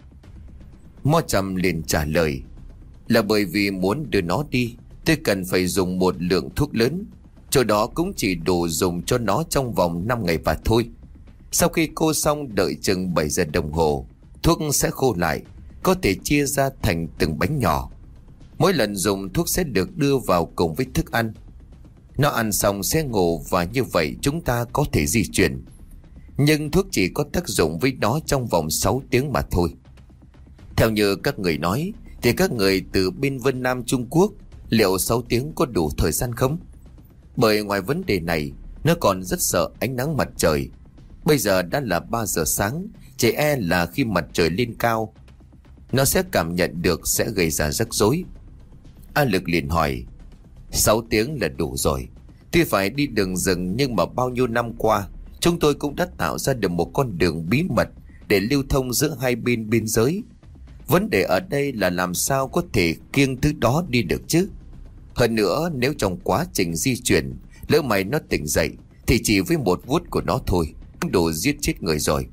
Mo Trầm liền trả lời: Là bởi vì muốn đưa nó đi, tôi cần phải dùng một lượng thuốc lớn. Chỗ đó cũng chỉ đủ dùng cho nó trong vòng năm ngày và thôi. Sau khi cô xong đợi chừng bảy giờ đồng hồ, thuốc sẽ khô lại, có thể chia ra thành từng bánh nhỏ. Mỗi lần dùng thuốc sẽ được đưa vào cùng với thức ăn. Nó ăn xong sẽ ngủ và như vậy chúng ta có thể di chuyển. Nhưng thuốc chỉ có tác dụng với nó trong vòng sáu tiếng mà thôi. Theo như các người nói thì các người từ bên Vân Nam Trung Quốc, liệu sáu tiếng có đủ thời gian không? Bởi ngoài vấn đề này, nó còn rất sợ ánh nắng mặt trời. Bây giờ đã là ba giờ sáng, chỉ e là khi mặt trời lên cao, nó sẽ cảm nhận được, sẽ gây ra rắc rối. A Lực liền hỏi: Sáu tiếng là đủ rồi. Tuy phải đi đường rừng nhưng mà bao nhiêu năm qua chúng tôi cũng đã tạo ra được một con đường bí mật để lưu thông giữa hai bên biên giới. Vấn đề ở đây là làm sao có thể kiêng thứ đó đi được chứ. Hơn nữa, nếu trong quá trình di chuyển lỡ mày nó tỉnh dậy thì chỉ với một vuốt của nó thôi cũng đủ giết chết người rồi.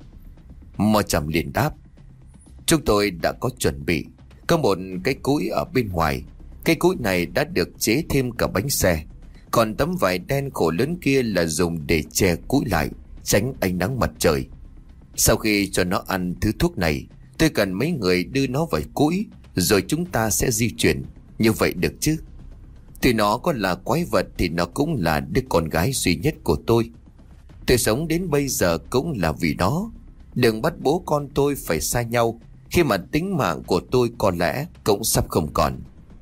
Mo Trầm liền đáp: Chúng tôi đã có chuẩn bị. Có một cái cối ở bên ngoài. Cái cối này đã được chế thêm cả bánh xe. Còn tấm vải đen khổ lớn kia là dùng để che cối lại, tránh ánh nắng mặt trời. Sau khi cho nó ăn thứ thuốc này, tôi cần mấy người đưa nó vào cối, rồi chúng ta sẽ di chuyển. Như vậy được chứ? Tuy nó có là quái vật thì nó cũng là đứa con gái duy nhất của tôi. Tôi sống đến bây giờ cũng là vì nó. Đừng bắt bố con tôi phải xa nhau khi mà tính mạng của tôi có lẽ cũng sắp không còn.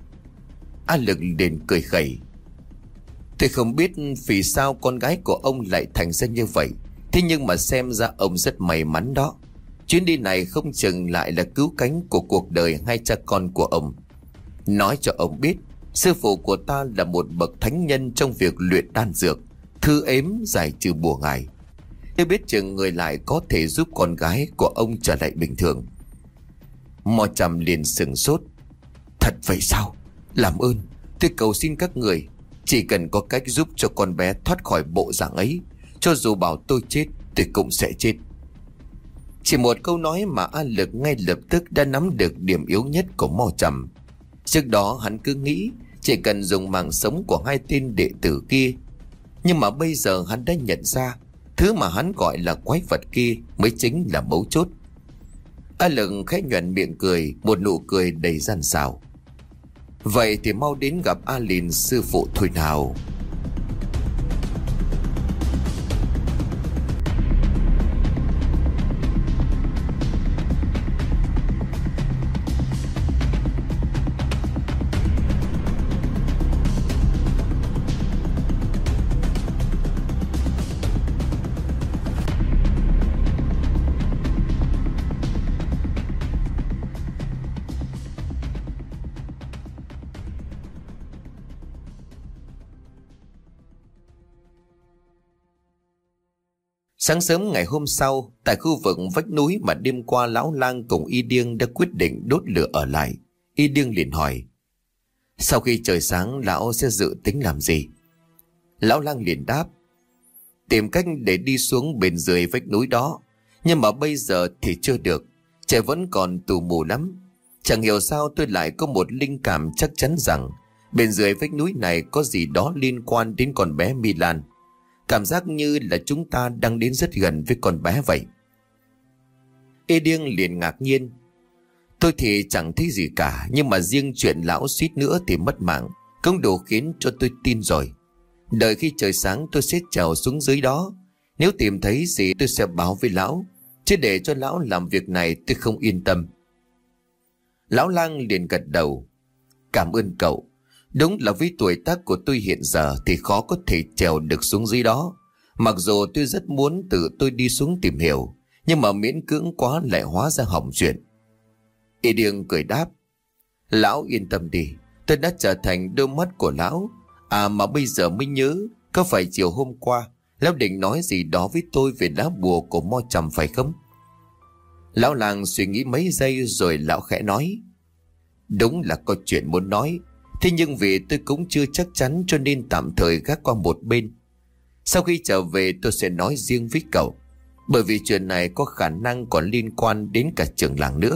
A Lực liền cười khẩy: Tôi không biết vì sao con gái của ông lại thành ra như vậy. Thế nhưng mà xem ra ông rất may mắn đó. Chuyến đi này không chừng lại là cứu cánh của cuộc đời hai cha con của ông. Nói cho ông biết, sư phụ của ta là một bậc thánh nhân trong việc luyện đan dược, thư ếm giải trừ bùa ngải. Tôi biết chừng người lại có thể giúp con gái của ông trở lại bình thường. Mo Trầm liền sừng sốt: Thật vậy sao? Làm ơn, tôi cầu xin các người, chỉ cần có cách giúp cho con bé thoát khỏi bộ dạng ấy, cho dù bảo tôi chết tôi cũng sẽ chết. Chỉ một câu nói mà A Lực ngay lập tức đã nắm được điểm yếu nhất của Mo Trầm. Trước đó hắn cứ nghĩ chỉ cần dùng mạng sống của hai tên đệ tử kia. Nhưng mà bây giờ hắn đã nhận ra thứ mà hắn gọi là quái vật kia mới chính là mấu chốt. A Lực khẽ nhoẻn miệng cười, một nụ cười đầy gian xảo: Vậy thì mau đến gặp A Lìn sư phụ thôi nào. Sáng sớm ngày hôm sau, tại khu vực vách núi mà đêm qua lão lang cùng Y Điêng đã quyết định đốt lửa ở lại, Y Điêng liền hỏi: sau khi trời sáng lão sẽ dự tính làm gì? Lão lang liền đáp: tìm cách để đi xuống bên dưới vách núi đó. Nhưng mà bây giờ thì chưa được, trời vẫn còn tù mù lắm. Chẳng hiểu sao tôi lại có một linh cảm chắc chắn rằng bên dưới vách núi này có gì đó liên quan đến con bé Milan. Cảm giác như là chúng ta đang đến rất gần với con bé vậy. Y Điêng liền ngạc nhiên: tôi thì chẳng thấy gì cả, nhưng mà riêng chuyện lão suýt nữa thì mất mạng cũng đủ khiến cho tôi tin rồi. Đợi khi trời sáng tôi sẽ trèo xuống dưới đó. Nếu tìm thấy gì tôi sẽ báo với lão, chứ để cho lão làm việc này tôi không yên tâm. Lão lang liền gật đầu: cảm ơn cậu. Đúng là với tuổi tác của tôi hiện giờ thì khó có thể trèo được xuống dưới đó. Mặc dù tôi rất muốn tự tôi đi xuống tìm hiểu, nhưng mà miễn cưỡng quá lại hóa ra hỏng chuyện. Y Điêng cười đáp: lão yên tâm đi, tôi đã trở thành đôi mắt của lão. À mà bây giờ mới nhớ, có phải chiều hôm qua lão định nói gì đó với tôi về lá bùa của Mo Trầm phải không? Lão lang suy nghĩ mấy giây rồi lão khẽ nói: đúng là có chuyện muốn nói, thế nhưng vì tôi cũng chưa chắc chắn cho nên tạm thời gác qua một bên. Sau khi trở về tôi sẽ nói riêng với cậu, bởi vì chuyện này có khả năng còn liên quan đến cả trưởng làng nữa.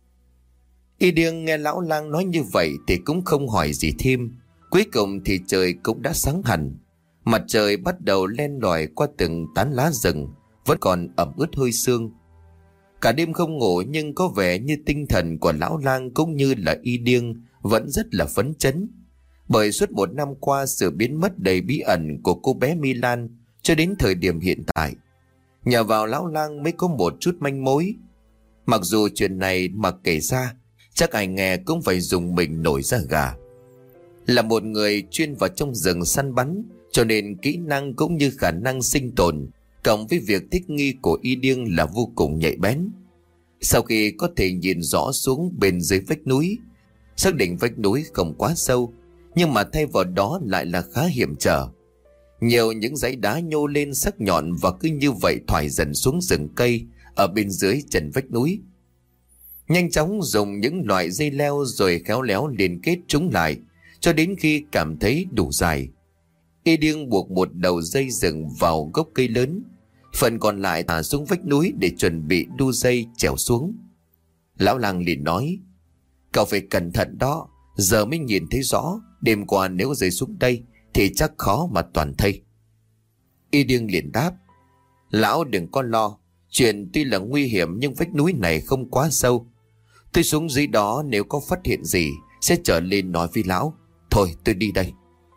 Y Điêng nghe lão lang nói như vậy thì cũng không hỏi gì thêm. Cuối cùng thì trời cũng đã sáng hẳn. Mặt trời bắt đầu len lỏi qua từng tán lá rừng, vẫn còn ẩm ướt hơi sương. Cả đêm không ngủ, nhưng có vẻ như tinh thần của lão lang cũng như là Y Điêng vẫn rất là phấn chấn. Bởi suốt một năm qua, sự biến mất đầy bí ẩn của cô bé Milan cho đến thời điểm hiện tại, nhờ vào lão lang mới có một chút manh mối. Mặc dù chuyện này mà kể ra, chắc ai nghe cũng phải dùng mình nổi da gà. Là một người chuyên vào trong rừng săn bắn, cho nên kỹ năng cũng như khả năng sinh tồn cộng với việc thích nghi của Y Điêng là vô cùng nhạy bén. Sau khi có thể nhìn rõ xuống bên dưới vách núi, xác định vách núi không quá sâu, nhưng mà thay vào đó lại là khá hiểm trở. Nhiều những dãy đá nhô lên sắc nhọn và cứ như vậy thoải dần xuống rừng cây ở bên dưới chân vách núi. Nhanh chóng dùng những loại dây leo rồi khéo léo liên kết chúng lại cho đến khi cảm thấy đủ dài. Y Điêng buộc một đầu dây rừng vào gốc cây lớn, phần còn lại thả xuống vách núi để chuẩn bị đu dây trèo xuống. Lão lang liền nói: cậu phải cẩn thận đó, giờ mới nhìn thấy rõ, đêm qua nếu rơi xuống đây thì chắc khó mà toàn thây. Y Điêng liền đáp: lão đừng có lo, chuyện tuy là nguy hiểm nhưng vách núi này không quá sâu. Tôi xuống dưới đó nếu có phát hiện gì sẽ trở lên nói với lão. Thôi tôi đi đây.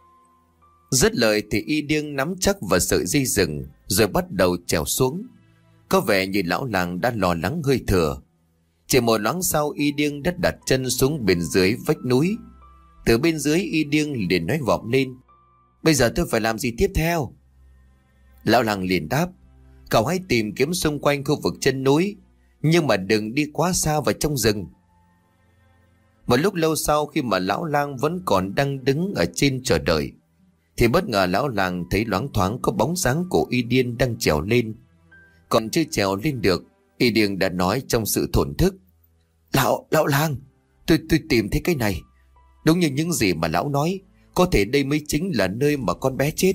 Dứt lời thì Y Điêng nắm chắc vào sợi dây rừng rồi bắt đầu trèo xuống. Có vẻ như lão làng đã lo lắng hơi thừa. Chỉ một loáng sau, Y Điêng đã đặt chân xuống bên dưới vách núi. Từ bên dưới, Y Điêng liền nói vọng lên: bây giờ tôi phải làm gì tiếp theo? Lão làng liền đáp: cậu hãy tìm kiếm xung quanh khu vực chân núi, nhưng mà đừng đi quá xa vào trong rừng. Một lúc lâu sau, khi mà lão lang vẫn còn đang đứng ở trên chờ đợi, thì bất ngờ lão lang thấy loáng thoáng có bóng dáng của Y Điêng đang trèo lên. Còn chưa trèo lên được, Y Điêng đã nói trong sự thổn thức: Lão, lão lang, tôi tôi tìm thấy cái này. Đúng như những gì mà lão nói, có thể đây mới chính là nơi mà con bé chết.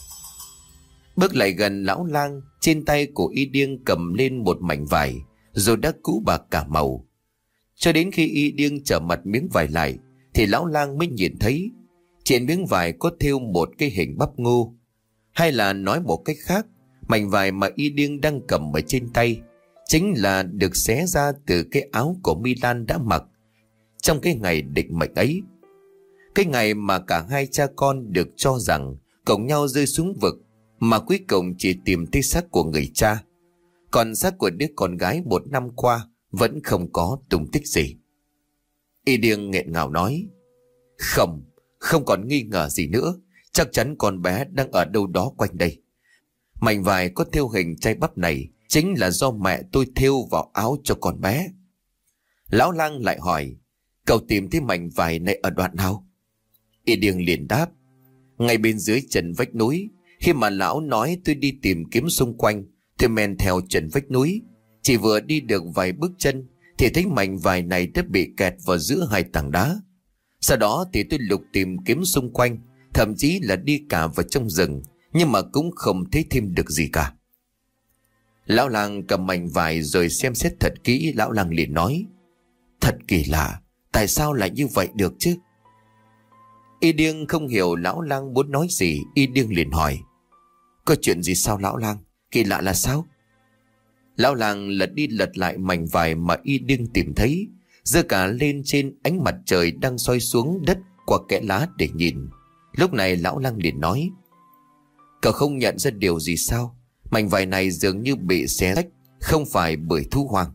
Bước lại gần lão lang, trên tay của Y Điêng cầm lên một mảnh vải, rồi đã cũ bạc cả màu. Cho đến khi Y Điêng trở mặt miếng vải lại, thì lão lang mới nhìn thấy trên miếng vải có thêu một cái hình bắp ngô. Hay là nói một cách khác, mảnh vải mà Y Điêng đang cầm ở trên tay chính là được xé ra từ cái áo của Milan đã mặc trong cái ngày định mệnh ấy. Cái ngày mà cả hai cha con được cho rằng cùng nhau rơi xuống vực, mà cuối cùng chỉ tìm thấy xác của người cha. Còn xác của đứa con gái một năm qua vẫn không có tung tích gì. Y Điêng nghẹn ngào nói: Không, không còn nghi ngờ gì nữa. Chắc chắn con bé đang ở đâu đó quanh đây. Mảnh vải có thêu hình chai bắp này chính là do mẹ tôi thêu vào áo cho con bé. Lão lang lại hỏi: Cậu tìm thấy mảnh vải này ở đoạn nào? Y Điêng liền đáp: Ngay bên dưới chân vách núi. Khi mà lão nói tôi đi tìm kiếm xung quanh, Tôi men theo chân vách núi. Chỉ vừa đi được vài bước chân thì thấy mảnh vải này đã bị kẹt vào giữa hai tảng đá. Sau đó thì tôi lục tìm kiếm xung quanh, thậm chí là đi cả vào trong rừng, nhưng mà cũng không thấy thêm được gì cả. Lão làng cầm mảnh vải rồi xem xét thật kỹ. Lão làng liền nói: Thật kỳ lạ, tại sao lại như vậy được chứ? Y Điêng không hiểu lão lang muốn nói gì. Y Điêng liền hỏi: Có chuyện gì sao lão lang? Kỳ lạ là sao? Lão lang lật đi lật lại mảnh vải mà Y Điêng tìm thấy, giơ cả lên trên ánh mặt trời đang soi xuống đất qua kẽ lá để nhìn. Lúc này lão lang liền nói: Cậu không nhận ra điều gì sao? Mảnh vải này dường như bị xé rách, không phải bởi thú hoang.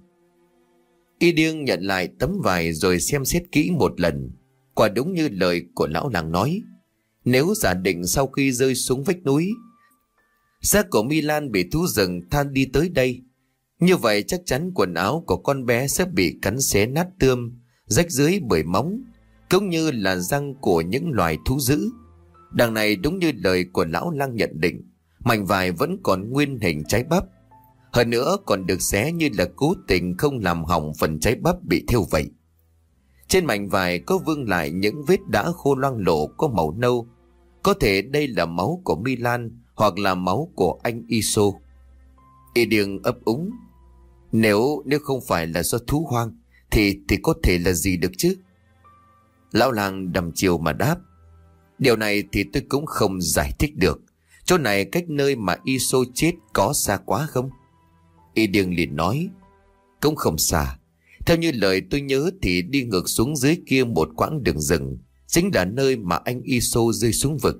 Y Điêng nhận lại tấm vải rồi xem xét kỹ một lần. Quả đúng như lời của lão làng nói. Nếu giả định sau khi rơi xuống vách núi, xác của Milan bị thú rừng than đi tới đây, như vậy chắc chắn quần áo của con bé sẽ bị cắn xé nát tươm, rách rưới bởi móng, cũng như là răng của những loài thú dữ. Đằng này đúng như lời của lão lang nhận định, mảnh vải vẫn còn nguyên hình trái bắp. Hơn nữa còn được xé như là cố tình không làm hỏng phần trái bắp bị thiêu vậy. Trên mảnh vải có vương lại những vết đã khô loang lổ có màu nâu. Có thể đây là máu của Milan hoặc là máu của anh Iso. Y Điêng ấp úng: Nếu nếu không phải là do thú hoang thì thì có thể là gì được chứ? Lão làng đăm chiều mà đáp: Điều này thì tôi cũng không giải thích được. Chỗ này cách nơi mà Iso chết có xa quá không? Y Điêng liền nói: Cũng không xa. Theo như lời tôi nhớ thì đi ngược xuống dưới kia một quãng đường rừng chính là nơi mà anh Iso rơi xuống vực.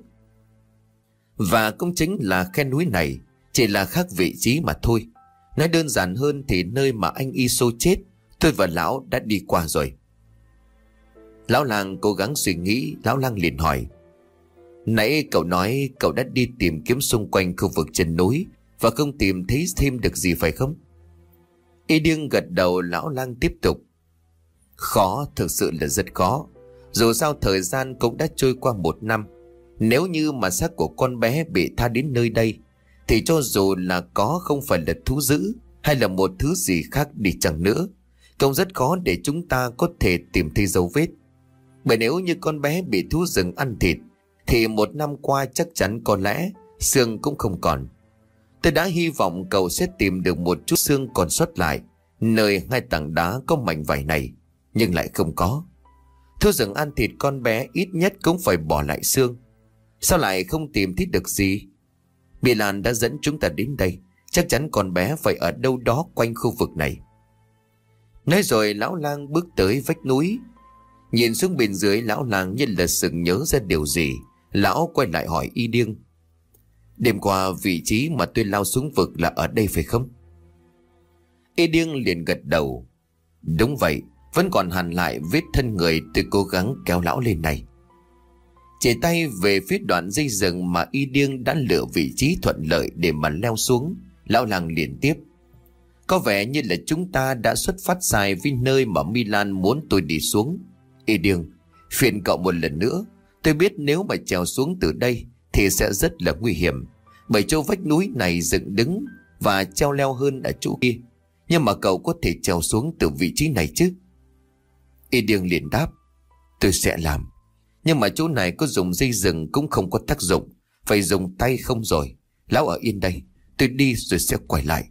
Và cũng chính là khe núi này, chỉ là khác vị trí mà thôi. Nói đơn giản hơn thì nơi mà anh Iso chết, tôi và lão đã đi qua rồi. Lão làng cố gắng suy nghĩ. Lão lang liền hỏi: Nãy cậu nói cậu đã đi tìm kiếm xung quanh khu vực chân núi và không tìm thấy thêm được gì phải không? Y Điêng gật đầu. Lão lang tiếp tục: Khó, thực sự là rất khó. Dù sao thời gian cũng đã trôi qua một năm. Nếu như mà xác của con bé bị tha đến nơi đây thì cho dù là có không phải là thú dữ hay là một thứ gì khác đi chăng nữa, cũng rất khó để chúng ta có thể tìm thấy dấu vết. Bởi nếu như con bé bị thú rừng ăn thịt thì một năm qua chắc chắn có lẽ xương cũng không còn. Tôi đã hy vọng cậu sẽ tìm được một chút xương còn sót lại nơi hai tảng đá có mảnh vải này, nhưng lại không có. Thú rừng ăn thịt con bé ít nhất cũng phải bỏ lại xương. Sao lại không tìm thấy được gì? Milan đã dẫn chúng ta đến đây, chắc chắn con bé phải ở đâu đó quanh khu vực này. Nói rồi lão lang bước tới vách núi. Nhìn xuống bên dưới, lão lang như là sực nhớ ra điều gì. Lão quay lại hỏi Y Điêng: Đêm qua vị trí mà tôi lao xuống vực là ở đây phải không? Y Điêng liền gật đầu: Đúng vậy, vẫn còn hằn lại vết thân người tôi cố gắng kéo lão lên này. Chỉ tay về phía đoạn dây rừng mà Y Điêng đã lựa vị trí thuận lợi để mà leo xuống. Lão lang liền tiếp: Có vẻ như là chúng ta đã xuất phát sai với nơi mà Milan muốn tôi đi xuống. Y Điêng, phiền cậu một lần nữa. Tôi biết nếu mà trèo xuống từ đây thì sẽ rất là nguy hiểm, bởi chỗ vách núi này dựng đứng và treo leo hơn ở chỗ kia. Nhưng mà cậu có thể trèo xuống từ vị trí này chứ? Y Điêng liền đáp: Tôi sẽ làm. Nhưng mà chỗ này có dùng dây rừng cũng không có tác dụng, phải dùng tay không rồi. Lão ở yên đây, tôi đi rồi sẽ quay lại.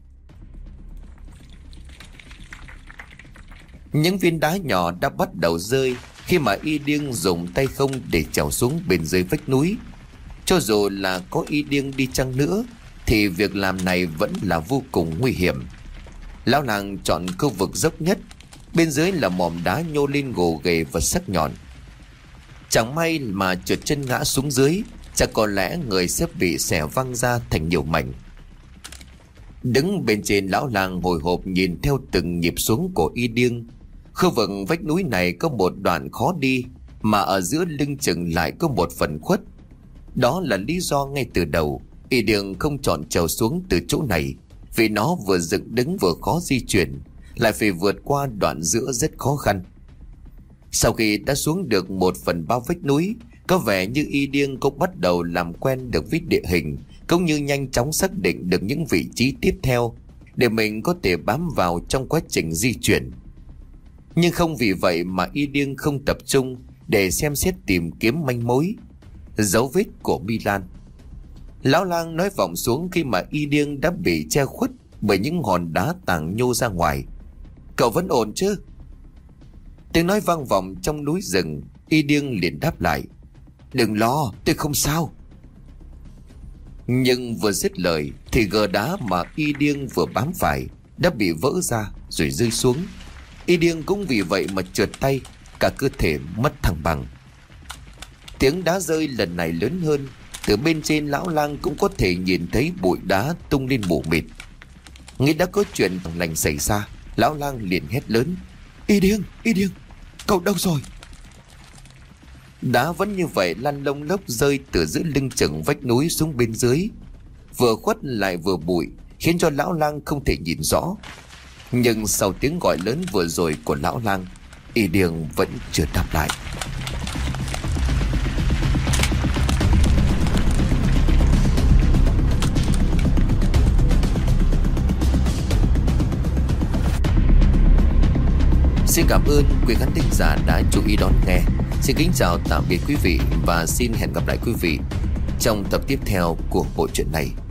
Những viên đá nhỏ đã bắt đầu rơi khi mà Y Điêng dùng tay không để trèo xuống bên dưới vách núi. Cho dù là có Y Điêng đi chăng nữa thì việc làm này vẫn là vô cùng nguy hiểm. Lão làng chọn khu vực dốc nhất, bên dưới là mỏm đá nhô lên gồ ghề và sắc nhọn. Chẳng may mà trượt chân ngã xuống dưới, chắc có lẽ người sẽ bị xẻ văng ra thành nhiều mảnh. Đứng bên trên, lão làng hồi hộp nhìn theo từng nhịp xuống của Y Điêng. Khu vực vách núi này có một đoạn khó đi, mà ở giữa lưng chừng lại có một phần khuất. Đó là lý do ngay từ đầu Y Điêng không chọn trèo xuống từ chỗ này, vì nó vừa dựng đứng vừa khó di chuyển, lại phải vượt qua đoạn giữa rất khó khăn. Sau khi đã xuống được một phần bao vách núi, có vẻ như Y Điêng cũng bắt đầu làm quen được với địa hình cũng như nhanh chóng xác định được những vị trí tiếp theo để mình có thể bám vào trong quá trình di chuyển. Nhưng không vì vậy mà Y Điêng không tập trung để xem xét tìm kiếm manh mối, dấu vết của Milan. Lão lang nói vọng xuống khi mà Y Điêng đã bị che khuất bởi những hòn đá tảng nhô ra ngoài. Cậu vẫn ổn chứ? Tiếng nói vang vọng trong núi rừng. Y Điêng liền đáp lại: Đừng lo, tôi không sao. Nhưng vừa dứt lời thì gờ đá mà Y Điêng vừa bám phải đã bị vỡ ra rồi rơi xuống. Y Điêng cũng vì vậy mà trượt tay, cả cơ thể mất thăng bằng. Tiếng đá rơi lần này lớn hơn. Từ bên trên lão lang cũng có thể nhìn thấy bụi đá tung lên mù mịt. Nghĩ đã có chuyện chẳng lành xảy ra, lão lang liền hét lớn: Y Điêng, Y Điêng, cậu đâu rồi? Đá vẫn như vậy lăn lông lốc rơi từ giữa lưng chừng vách núi xuống bên dưới, vừa khuất lại vừa bụi, khiến cho lão lang không thể nhìn rõ. Nhưng sau tiếng gọi lớn vừa rồi của lão lang, Y Điêng vẫn chưa đáp lại. Xin cảm ơn quý khán thính giả đã chú ý đón nghe. Xin kính chào tạm biệt quý vị và xin hẹn gặp lại quý vị trong tập tiếp theo của bộ truyện này.